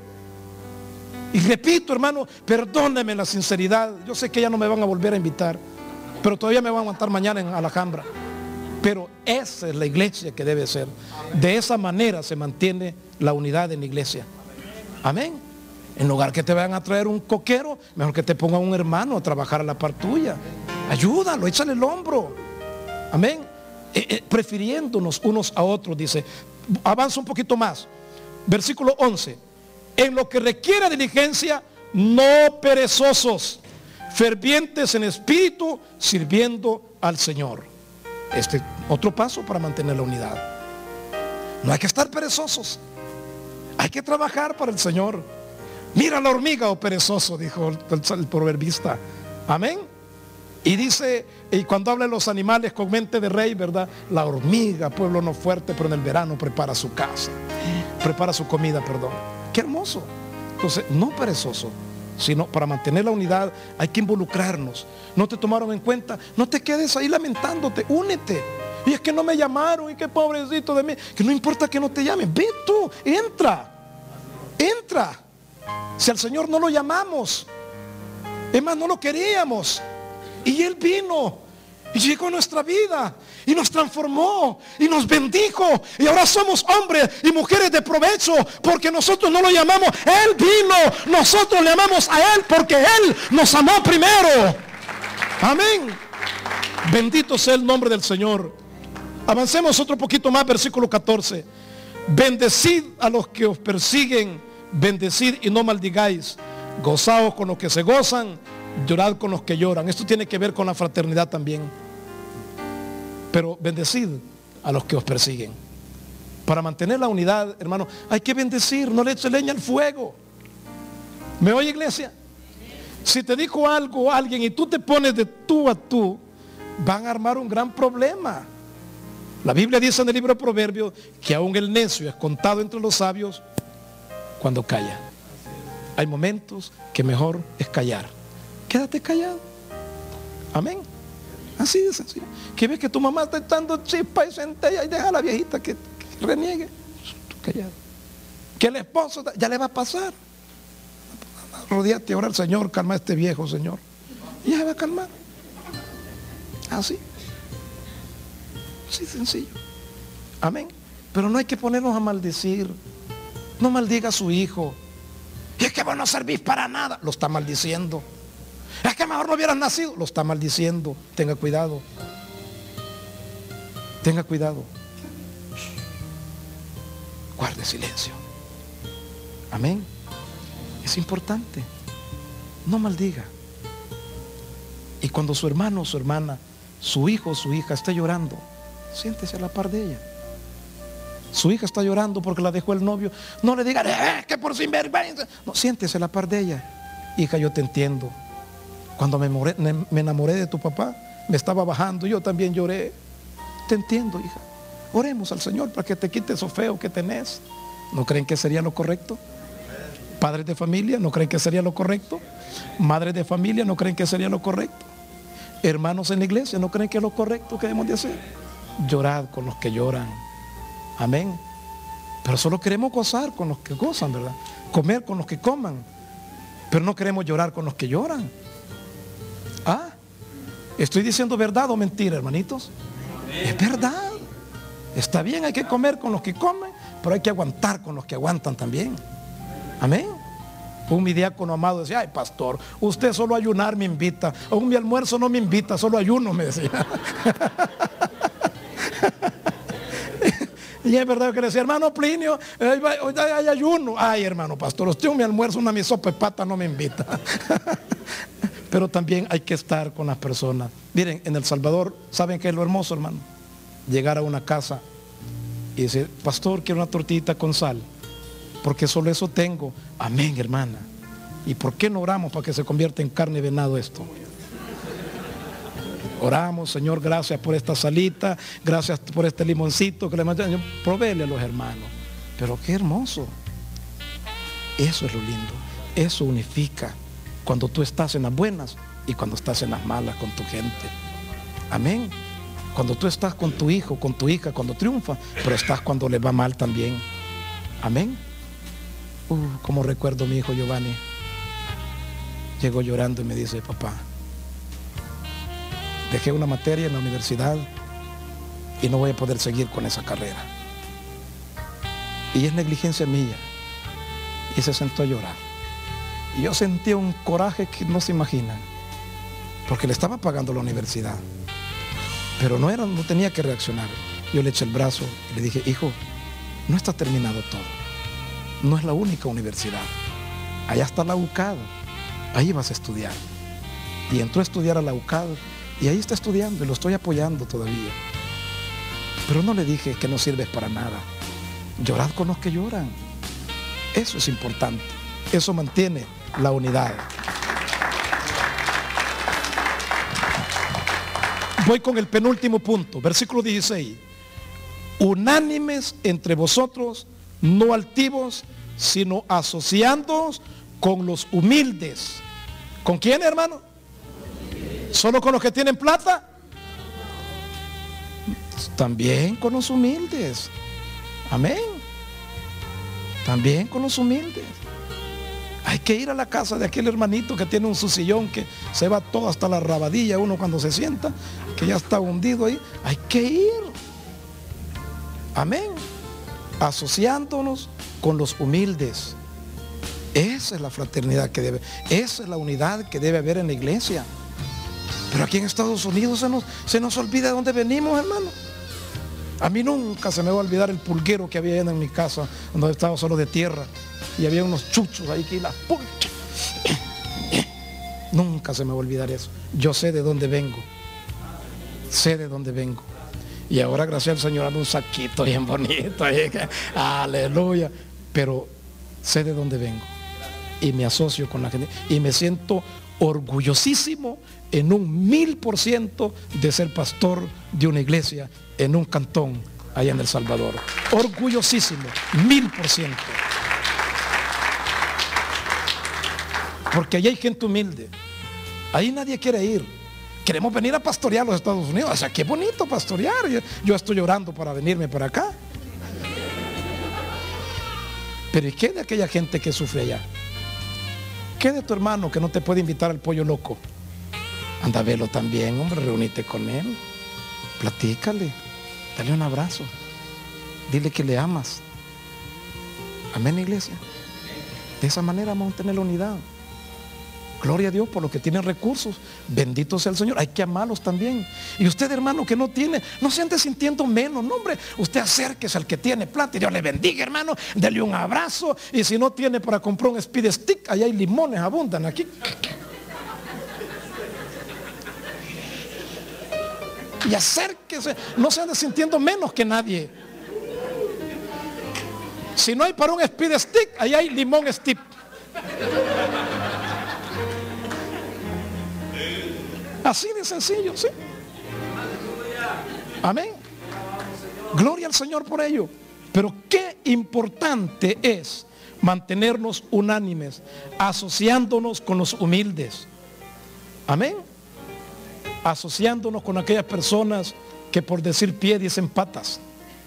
Y repito, hermano, perdóneme la sinceridad. Yo sé que ya no me van a volver a invitar, pero todavía me van a aguantar mañana en Alhambra. Pero esa es la iglesia que debe ser. De esa manera se mantiene la unidad en la iglesia. Amén. En lugar que te vayan a traer un coquero, mejor que te ponga un hermano a trabajar a la par tuya. Ayúdalo, échale el hombro. Amén. Eh, eh, prefiriéndonos unos a otros, dice. Avanza un poquito más. Versículo once. En lo que requiere diligencia, no perezosos, fervientes en espíritu, sirviendo al Señor. Este otro paso para mantener la unidad. No hay que estar perezosos. Hay que trabajar para el Señor. Mira la hormiga, oh perezoso, dijo el, el, el proverbista. Amén. Y dice, y cuando habla de los animales con mente de rey, ¿verdad? La hormiga, pueblo no fuerte, pero en el verano prepara su casa, prepara su comida, perdón. Qué hermoso. Entonces, no perezoso, sino para mantener la unidad hay que involucrarnos. No te tomaron en cuenta, no te quedes ahí lamentándote, únete. Y es que no me llamaron, y qué pobrecito de mí. Que no importa que no te llamen, ve tú, entra, entra. Si al Señor no lo llamamos, es más, no lo queríamos, y Él vino Y llegó a nuestra vida y nos transformó y nos bendijo. Y ahora somos hombres y mujeres de provecho, porque nosotros no lo llamamos. Él vino, nosotros le amamos a Él porque Él nos amó primero. Amén. Bendito sea el nombre del Señor. Avancemos otro poquito más, versículo catorce. Bendecid a los que os persiguen, bendecid y no maldigáis. Gozaos con los que se gozan, llorad con los que lloran. Esto tiene que ver con la fraternidad también. Pero bendecid a los que os persiguen. Para mantener la unidad, hermano, hay que bendecir, no le eche leña al fuego. ¿Me oye, iglesia? Si te dijo algo alguien y tú te pones de tú a tú, van a armar un gran problema. La Biblia dice en el libro de Proverbios que aún el necio es contado entre los sabios cuando calla. Hay momentos que mejor es callar. Quédate callado. Amén. Así de sencillo. Que ves que tu mamá está echando chispa y centella y deja a la viejita que, que reniegue. Tú callado. Que el esposo ya le va a pasar. Rodeate, ahora al Señor, calma a este viejo, Señor. Y ya se va a calmar. Así. Así sencillo. Amén. Pero no hay que ponernos a maldecir. No maldiga a su hijo. Y es que vos no servís para nada. Lo está maldiciendo. Es que mejor no hubieras nacido. Lo está maldiciendo. Tenga cuidado. Tenga cuidado. Guarde silencio. Amén. Es importante. No maldiga. Y cuando su hermano o su hermana, su hijo o su hija esté llorando, siéntese a la par de ella. Su hija está llorando porque la dejó el novio. No le diga, eh, que por sinvergüenza. No, siéntese a la par de ella. Hija, yo te entiendo. Cuando me, moré, me enamoré de tu papá, me estaba bajando, yo también lloré. Te entiendo, hija. Oremos al Señor para que te quite eso feo que tenés. ¿No creen que sería lo correcto? Padres de familia, ¿no creen que sería lo correcto? Madres de familia, ¿no creen que sería lo correcto? Hermanos en la iglesia, ¿no creen que es lo correcto que debemos de hacer? Llorad con los que lloran. Amén. Pero solo queremos gozar con los que gozan, ¿verdad? Comer con los que coman. Pero no queremos llorar con los que lloran. Ah, ¿estoy diciendo verdad o mentira, hermanitos? Es verdad. Está bien, hay que comer con los que comen, pero hay que aguantar con los que aguantan también. Amén. Un mi diácono amado decía, ay pastor, usted solo a ayunar me invita. O un mi almuerzo no me invita, solo ayuno, me decía. Y es verdad que le decía, hermano Plinio, hoy hay ayuno. Ay, hermano pastor, usted un mi almuerzo, una mi sopa de pata no me invita. Pero también hay que estar con las personas. Miren, en El Salvador, ¿saben qué es lo hermoso, hermano? Llegar a una casa y decir, pastor, quiero una tortillita con sal, porque solo eso tengo. Amén, hermana. ¿Y por qué no oramos para que se convierta en carne de venado esto? Oramos, Señor, gracias por esta salita, gracias por este limoncito que le mandan. Provéele a los hermanos. Pero qué hermoso. Eso es lo lindo. Eso unifica cuando tú estás en las buenas y cuando estás en las malas con tu gente. Amén. Cuando tú estás con tu hijo, con tu hija, cuando triunfa, pero estás cuando le va mal también. Amén. Uh, como recuerdo a mi hijo Giovanni. Llegó llorando y me dice, papá, dejé una materia en la universidad y no voy a poder seguir con esa carrera. Y es negligencia mía. Y se sentó a llorar. Y yo sentía un coraje que no se imaginan, porque le estaba pagando la universidad. Pero no era, no tenía que reaccionar. Yo le eché el brazo y le dije, hijo, no está terminado todo. No es la única universidad. Allá está la U C A D. Ahí vas a estudiar. Y entró a estudiar a la U C A D. Y ahí está estudiando y lo estoy apoyando todavía. Pero no le dije que no sirves para nada. Llorad con los que lloran. Eso es importante. Eso mantiene la unidad. Voy con el penúltimo punto, versículo dieciséis. Unánimes entre vosotros, no altivos, sino asociándoos con los humildes. ¿Con quién, hermano? ¿Solo con los que tienen plata? También con los humildes. Amén. También con los humildes. Hay Hay que ir a la casa de aquel hermanito que tiene un su sillón que se va todo hasta la rabadilla, uno cuando se sienta, que ya está hundido ahí. Hay que ir. Amén. Asociándonos con los humildes. Esa es la fraternidad que debe, esa es la unidad que debe haber en la iglesia. Pero aquí en Estados Unidos se nos, se nos olvida de dónde venimos, hermano. A mí nunca se me va a olvidar el pulguero que había en mi casa, donde estaba solo de tierra. Y había unos chuchos ahí que las pulchas. Nunca se me va a olvidar eso. Yo sé de dónde vengo. Sé de dónde vengo. Y ahora, gracias al Señor, ando un saquito bien bonito. Ahí, aleluya. Pero sé de dónde vengo. Y me asocio con la gente. Y me siento orgullosísimo en un mil por ciento de ser pastor de una iglesia en un cantón allá en El Salvador. Orgullosísimo, mil por ciento. Porque allí hay gente humilde. Ahí nadie quiere ir. Queremos venir a pastorear a los Estados Unidos. O sea, qué bonito pastorear. Yo, yo estoy orando para venirme para acá. Pero ¿y qué de aquella gente que sufre allá? ¿Qué de tu hermano que no te puede invitar al pollo loco? Anda a verlo también, hombre, reúnete con él. Platícale. Dale un abrazo. Dile que le amas. Amén, iglesia. De esa manera vamos a tener la unidad. Gloria a Dios por los que tienen recursos. Bendito sea el Señor. Hay que amarlos también. Y usted, hermano, que no tiene, no se ande sintiendo menos, no, hombre. Usted acérquese al que tiene plata y Dios le bendiga, hermano. Dele un abrazo. Y si no tiene para comprar un speed stick, allá hay limones, abundan aquí. Y acérquese. No se ande sintiendo menos que nadie. Si no hay para un speed stick, allá hay limón stick. Así de sencillo, ¿sí? Amén. Gloria al Señor por ello. Pero qué importante es mantenernos unánimes, asociándonos con los humildes. Amén. Asociándonos con aquellas personas que por decir pie dicen patas.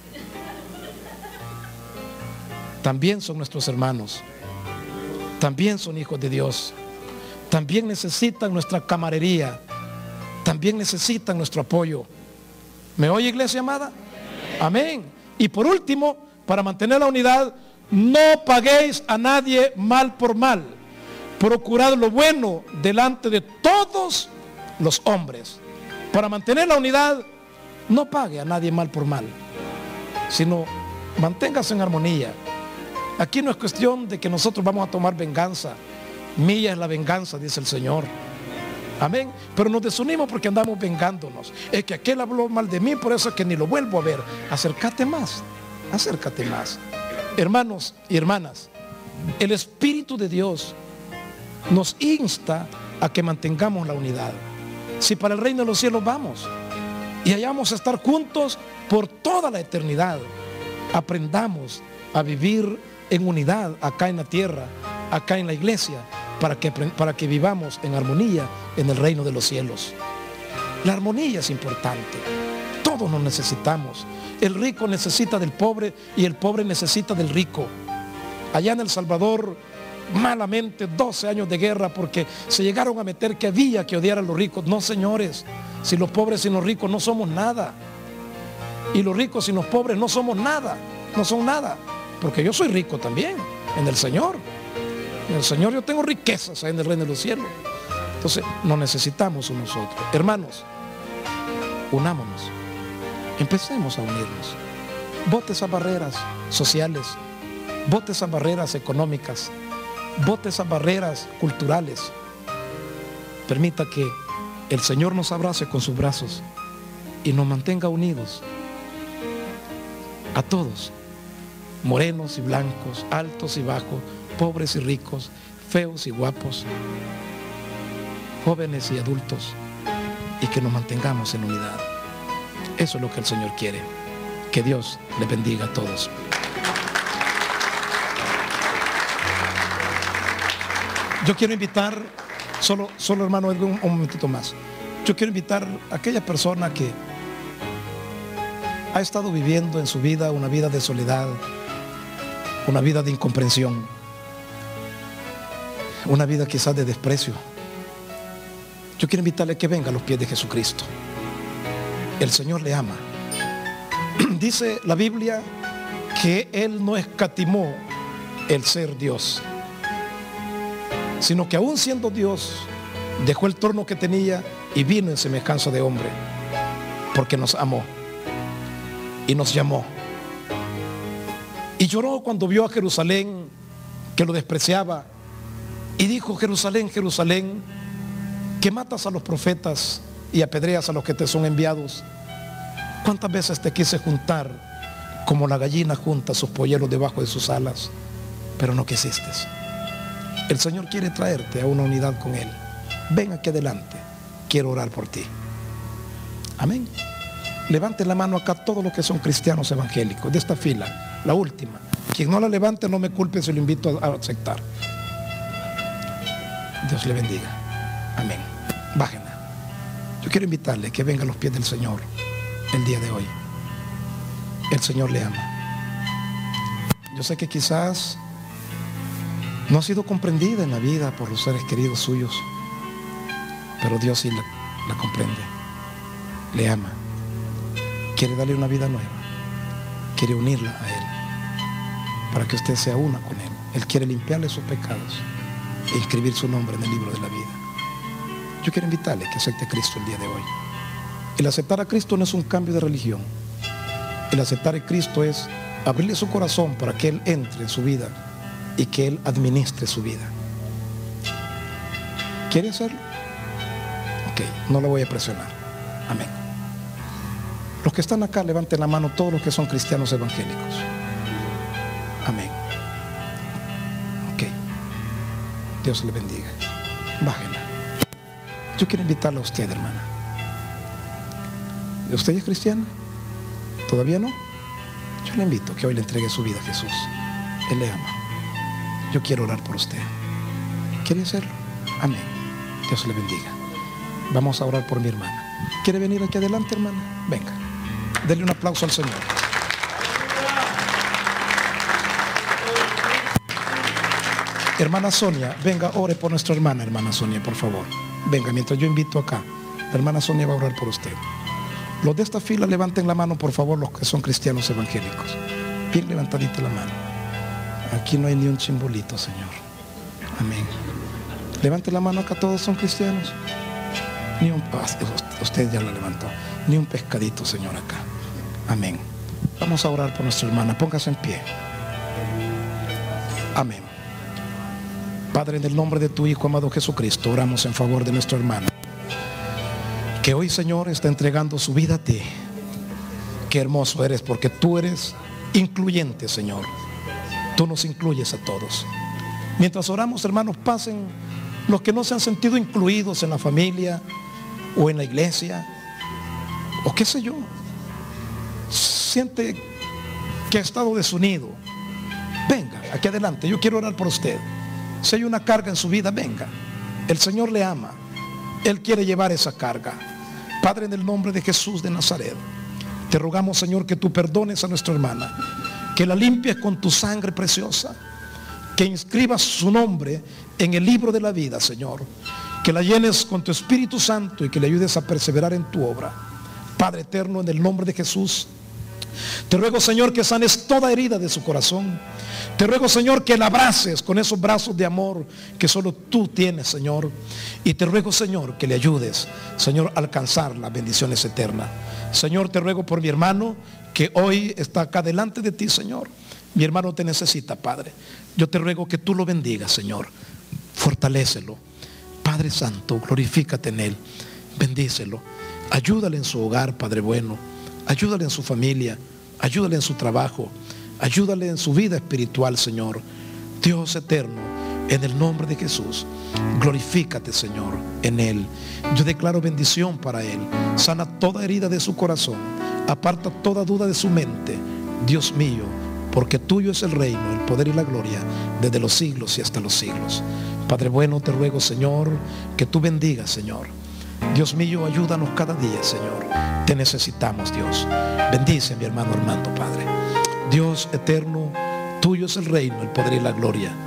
También son nuestros hermanos. También son hijos de Dios. También necesitan nuestra camaradería. También necesitan nuestro apoyo. ¿Me oye, iglesia amada? Amén. Y por último, para mantener la unidad, no paguéis a nadie mal por mal. Procurad lo bueno delante de todos los hombres. Para mantener la unidad, no pague a nadie mal por mal, sino manténgase en armonía. Aquí no es cuestión de que nosotros vamos a tomar venganza. Mía es la venganza, dice el Señor. Amén. Pero nos desunimos porque andamos vengándonos. Es que aquel habló mal de mí, por eso es que ni lo vuelvo a ver. Acércate más, acércate más. Hermanos y hermanas, el Espíritu de Dios nos insta a que mantengamos la unidad. Si para el reino de los cielos vamos y allá vamos a estar juntos por toda la eternidad, aprendamos a vivir en unidad acá en la tierra, acá en la iglesia, para que, para que vivamos en armonía en el reino de los cielos. La armonía es importante. Todos nos necesitamos. El rico necesita del pobre y el pobre necesita del rico. Allá en El Salvador, malamente, doce años de guerra porque se llegaron a meter que había que odiar a los ricos. No, señores, si los pobres y los ricos no somos nada. Y los ricos y los pobres no somos nada. No son nada. Porque yo soy rico también en el Señor. En el Señor yo tengo riquezas ahí en el reino de los cielos. Entonces no necesitamos unos otros. Hermanos, unámonos. Empecemos a unirnos. Bote esas barreras sociales. Bote esas barreras económicas. Bote esas barreras culturales. Permita que el Señor nos abrace con sus brazos y nos mantenga unidos a todos, morenos y blancos, altos y bajos, pobres y ricos, feos y guapos, jóvenes y adultos, y que nos mantengamos en unidad. Eso es lo que el Señor quiere. Que Dios les bendiga a todos. Yo quiero invitar, solo, solo hermano, un, un momentito más. Yo quiero invitar a aquella persona que ha estado viviendo en su vida una vida de soledad, una vida de incomprensión. una vida quizás de desprecio, yo quiero invitarle a que venga a los pies de Jesucristo. El Señor le ama. Dice la Biblia que Él no escatimó el ser Dios, sino que aún siendo Dios, dejó el trono que tenía y vino en semejanza de hombre, porque nos amó y nos llamó. Y lloró cuando vio a Jerusalén que lo despreciaba, y dijo: Jerusalén, Jerusalén, que matas a los profetas y apedreas a los que te son enviados. ¿Cuántas veces te quise juntar como la gallina junta sus polluelos debajo de sus alas, pero no quisiste? El Señor quiere traerte a una unidad con Él. Ven aquí adelante, quiero orar por ti. Amén. Levante la mano acá todos los que son cristianos evangélicos de esta fila, la última. Quien no la levante, no me culpe, se lo invito a aceptar. Dios le bendiga. Amén. Bájenla. Yo quiero invitarle que venga a los pies del Señor el día de hoy. El Señor le ama. Yo sé que quizás no ha sido comprendida en la vida por los seres queridos suyos, pero Dios sí la, la comprende. Le ama. Quiere darle una vida nueva. Quiere unirla a Él, para que usted sea una con Él. Él quiere limpiarle sus pecados e inscribir su nombre en el libro de la vida. Yo quiero invitarle que acepte a Cristo el día de hoy. El aceptar a Cristo no es un cambio de religión. El aceptar a Cristo es abrirle su corazón para que Él entre en su vida y que Él administre su vida. ¿Quiere hacerlo? Ok, no lo voy a presionar. Amén. Los que están acá, levanten la mano todos los que son cristianos evangélicos. Amén. Ok. Dios le bendiga. Bájenla. Yo quiero invitarla a usted, hermana. ¿Usted es cristiana? ¿Todavía no? Yo le invito a que hoy le entregue su vida a Jesús. Él le ama. Yo quiero orar por usted. ¿Quiere hacerlo? Amén. Dios le bendiga. Vamos a orar por mi hermana. ¿Quiere venir aquí adelante, hermana? Venga. Denle un aplauso al Señor. Hermana Sonia, venga, ore por nuestra hermana, hermana Sonia, por favor. Venga, mientras yo invito acá. La hermana Sonia va a orar por usted. Los de esta fila, levanten la mano, por favor, los que son cristianos evangélicos. Bien levantadita la mano. Aquí no hay ni un chimbolito, Señor. Amén. Levante la mano acá, todos son cristianos. Ni un, usted ya lo levantó. Ni un pescadito, Señor, acá. Amén. Vamos a orar por nuestra hermana. Póngase en pie. Amén. Padre, en el nombre de tu Hijo amado Jesucristo, oramos en favor de nuestra hermana, que hoy, Señor, está entregando su vida a ti. Qué hermoso eres, porque tú eres incluyente, Señor. Tú nos incluyes a todos. Mientras oramos, hermanos, pasen los que no se han sentido incluidos en la familia o en la iglesia, o qué sé yo, siente que ha estado desunido. Venga, aquí adelante, yo quiero orar por usted. Si hay una carga en su vida, venga. El Señor le ama. Él quiere llevar esa carga. Padre, en el nombre de Jesús de Nazaret, te rogamos, Señor, que tú perdones a nuestra hermana, que la limpies con tu sangre preciosa, que inscribas su nombre en el libro de la vida, Señor, que la llenes con tu Espíritu Santo y que le ayudes a perseverar en tu obra. Padre eterno, en el nombre de Jesús, te ruego, Señor, que sanes toda herida de su corazón. Te ruego, Señor, que la abraces con esos brazos de amor que solo tú tienes, Señor. Y te ruego, Señor, que le ayudes, Señor, a alcanzar las bendiciones eternas. Señor, te ruego por mi hermano que hoy está acá delante de ti, Señor. Mi hermano te necesita, Padre. Yo te ruego que tú lo bendigas, Señor. Fortalécelo. Padre Santo, glorifícate en él. Bendícelo. Ayúdale en su hogar, Padre bueno. Ayúdale en su familia. Ayúdale en su trabajo. Ayúdale en su vida espiritual, Señor. Dios eterno, en el nombre de Jesús, glorifícate, Señor, en él. Yo declaro bendición para él. Sana toda herida de su corazón. Aparta toda duda de su mente. Dios mío, porque tuyo es el reino, el poder y la gloria, desde los siglos y hasta los siglos. Padre bueno, te ruego, Señor, que tú bendigas, Señor. Dios mío, ayúdanos cada día, Señor. Te necesitamos, Dios. Bendice a mi hermano Armando, Padre. Dios eterno, tuyo es el reino, el poder y la gloria.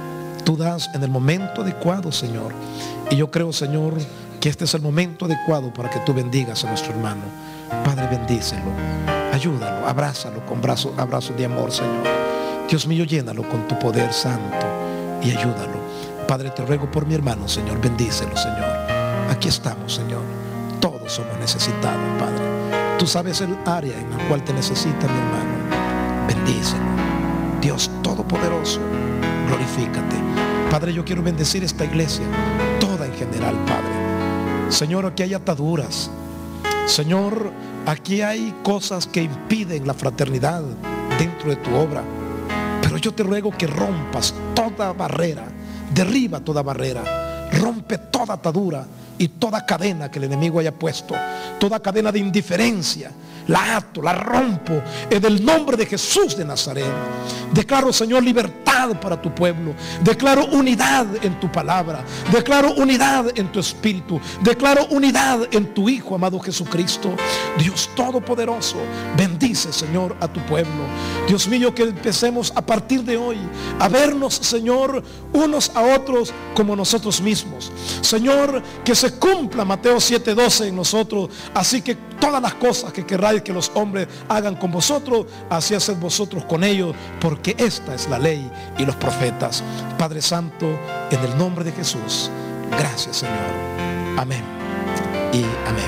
Tú das en el momento adecuado, Señor. Y yo creo, Señor, que este es el momento adecuado para que tú bendigas a nuestro hermano. Padre, bendícelo, ayúdalo, abrázalo con brazos, abrazos de amor, Señor. Dios mío, llénalo con tu poder santo y ayúdalo. Padre, te ruego por mi hermano, Señor, bendícelo, Señor. Aquí estamos, Señor. Todos somos necesitados, Padre. Tú sabes el área en la cual te necesita mi hermano. Bendícelo. Dios Todopoderoso, glorifícate. Padre, yo quiero bendecir esta iglesia, toda en general, Padre. Señor, aquí hay ataduras. Señor, aquí hay cosas que impiden la fraternidad dentro de tu obra. Pero yo te ruego que rompas toda barrera, derriba toda barrera, rompe toda atadura y toda cadena que el enemigo haya puesto, toda cadena de indiferencia. La ato, la rompo en el nombre de Jesús de Nazaret. Declaro, Señor, libertad para tu pueblo. Declaro unidad en tu palabra. Declaro unidad en tu espíritu. Declaro unidad en tu Hijo amado Jesucristo. Dios Todopoderoso, bendice, Señor, a tu pueblo. Dios mío, que empecemos a partir de hoy a vernos, Señor, unos a otros como nosotros mismos. Señor, que se cumpla Mateo siete doce en nosotros. Así que todas las cosas que queráis que los hombres hagan con vosotros, así haced vosotros con ellos, porque esta es la ley y los profetas. Padre Santo, en el nombre de Jesús, gracias, Señor. Amén y amén.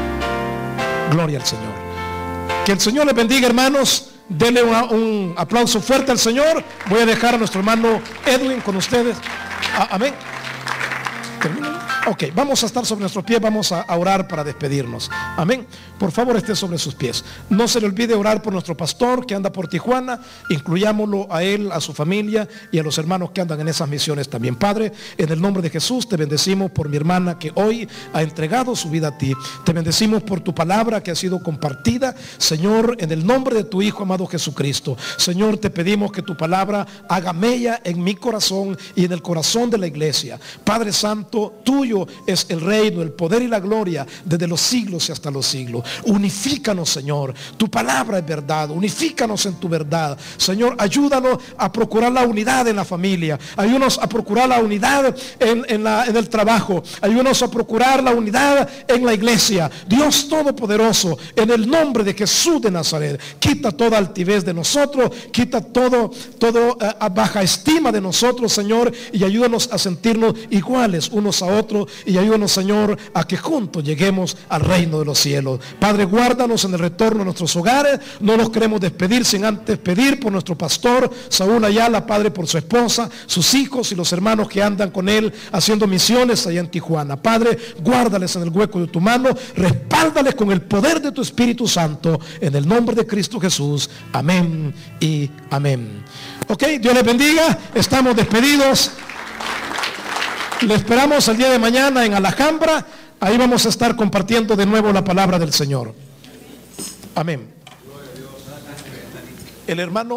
Gloria al Señor. Que el Señor les bendiga, hermanos. Denle una, un aplauso fuerte al Señor. Voy a dejar a nuestro hermano Edwin con ustedes. Ah, amén. ¿Termina? Ok, vamos a estar sobre nuestros pies, vamos a orar para despedirnos. Amén. Por favor, esté sobre sus pies. No se le olvide orar por nuestro pastor que anda por Tijuana. Incluyámoslo a él, a su familia y a los hermanos que andan en esas misiones también. Padre, en el nombre de Jesús te bendecimos por mi hermana que hoy ha entregado su vida a ti. Te bendecimos por tu palabra que ha sido compartida, Señor, en el nombre de tu Hijo amado Jesucristo. Señor, te pedimos que tu palabra haga mella en mi corazón y en el corazón de la iglesia. Padre Santo, tuyo es el reino, el poder y la gloria desde los siglos y hasta los siglos. Unifícanos, Señor. Tu palabra es verdad. Unifícanos en tu verdad. Señor, ayúdanos a procurar la unidad en la familia. Ayúdanos a procurar la unidad en, en, la, en el trabajo. Ayúdanos a procurar la unidad en la iglesia. Dios Todopoderoso, en el nombre de Jesús de Nazaret, quita toda altivez de nosotros, quita todo, todo uh, baja estima de nosotros, Señor, y ayúdanos a sentirnos iguales unos a otros. Y ayúdanos, Señor, a que juntos lleguemos al reino de los cielos. Padre, guárdanos en el retorno a nuestros hogares. No nos queremos despedir sin antes pedir por nuestro pastor Saúl Ayala, Padre, por su esposa, sus hijos y los hermanos que andan con él haciendo misiones allá en Tijuana. Padre, guárdales en el hueco de tu mano, respáldales con el poder de tu Espíritu Santo, en el nombre de Cristo Jesús. Amén y amén. Ok, Dios les bendiga. Estamos despedidos. Le esperamos el día de mañana en Alhambra. Ahí vamos a estar compartiendo de nuevo la palabra del Señor. Amén. El hermano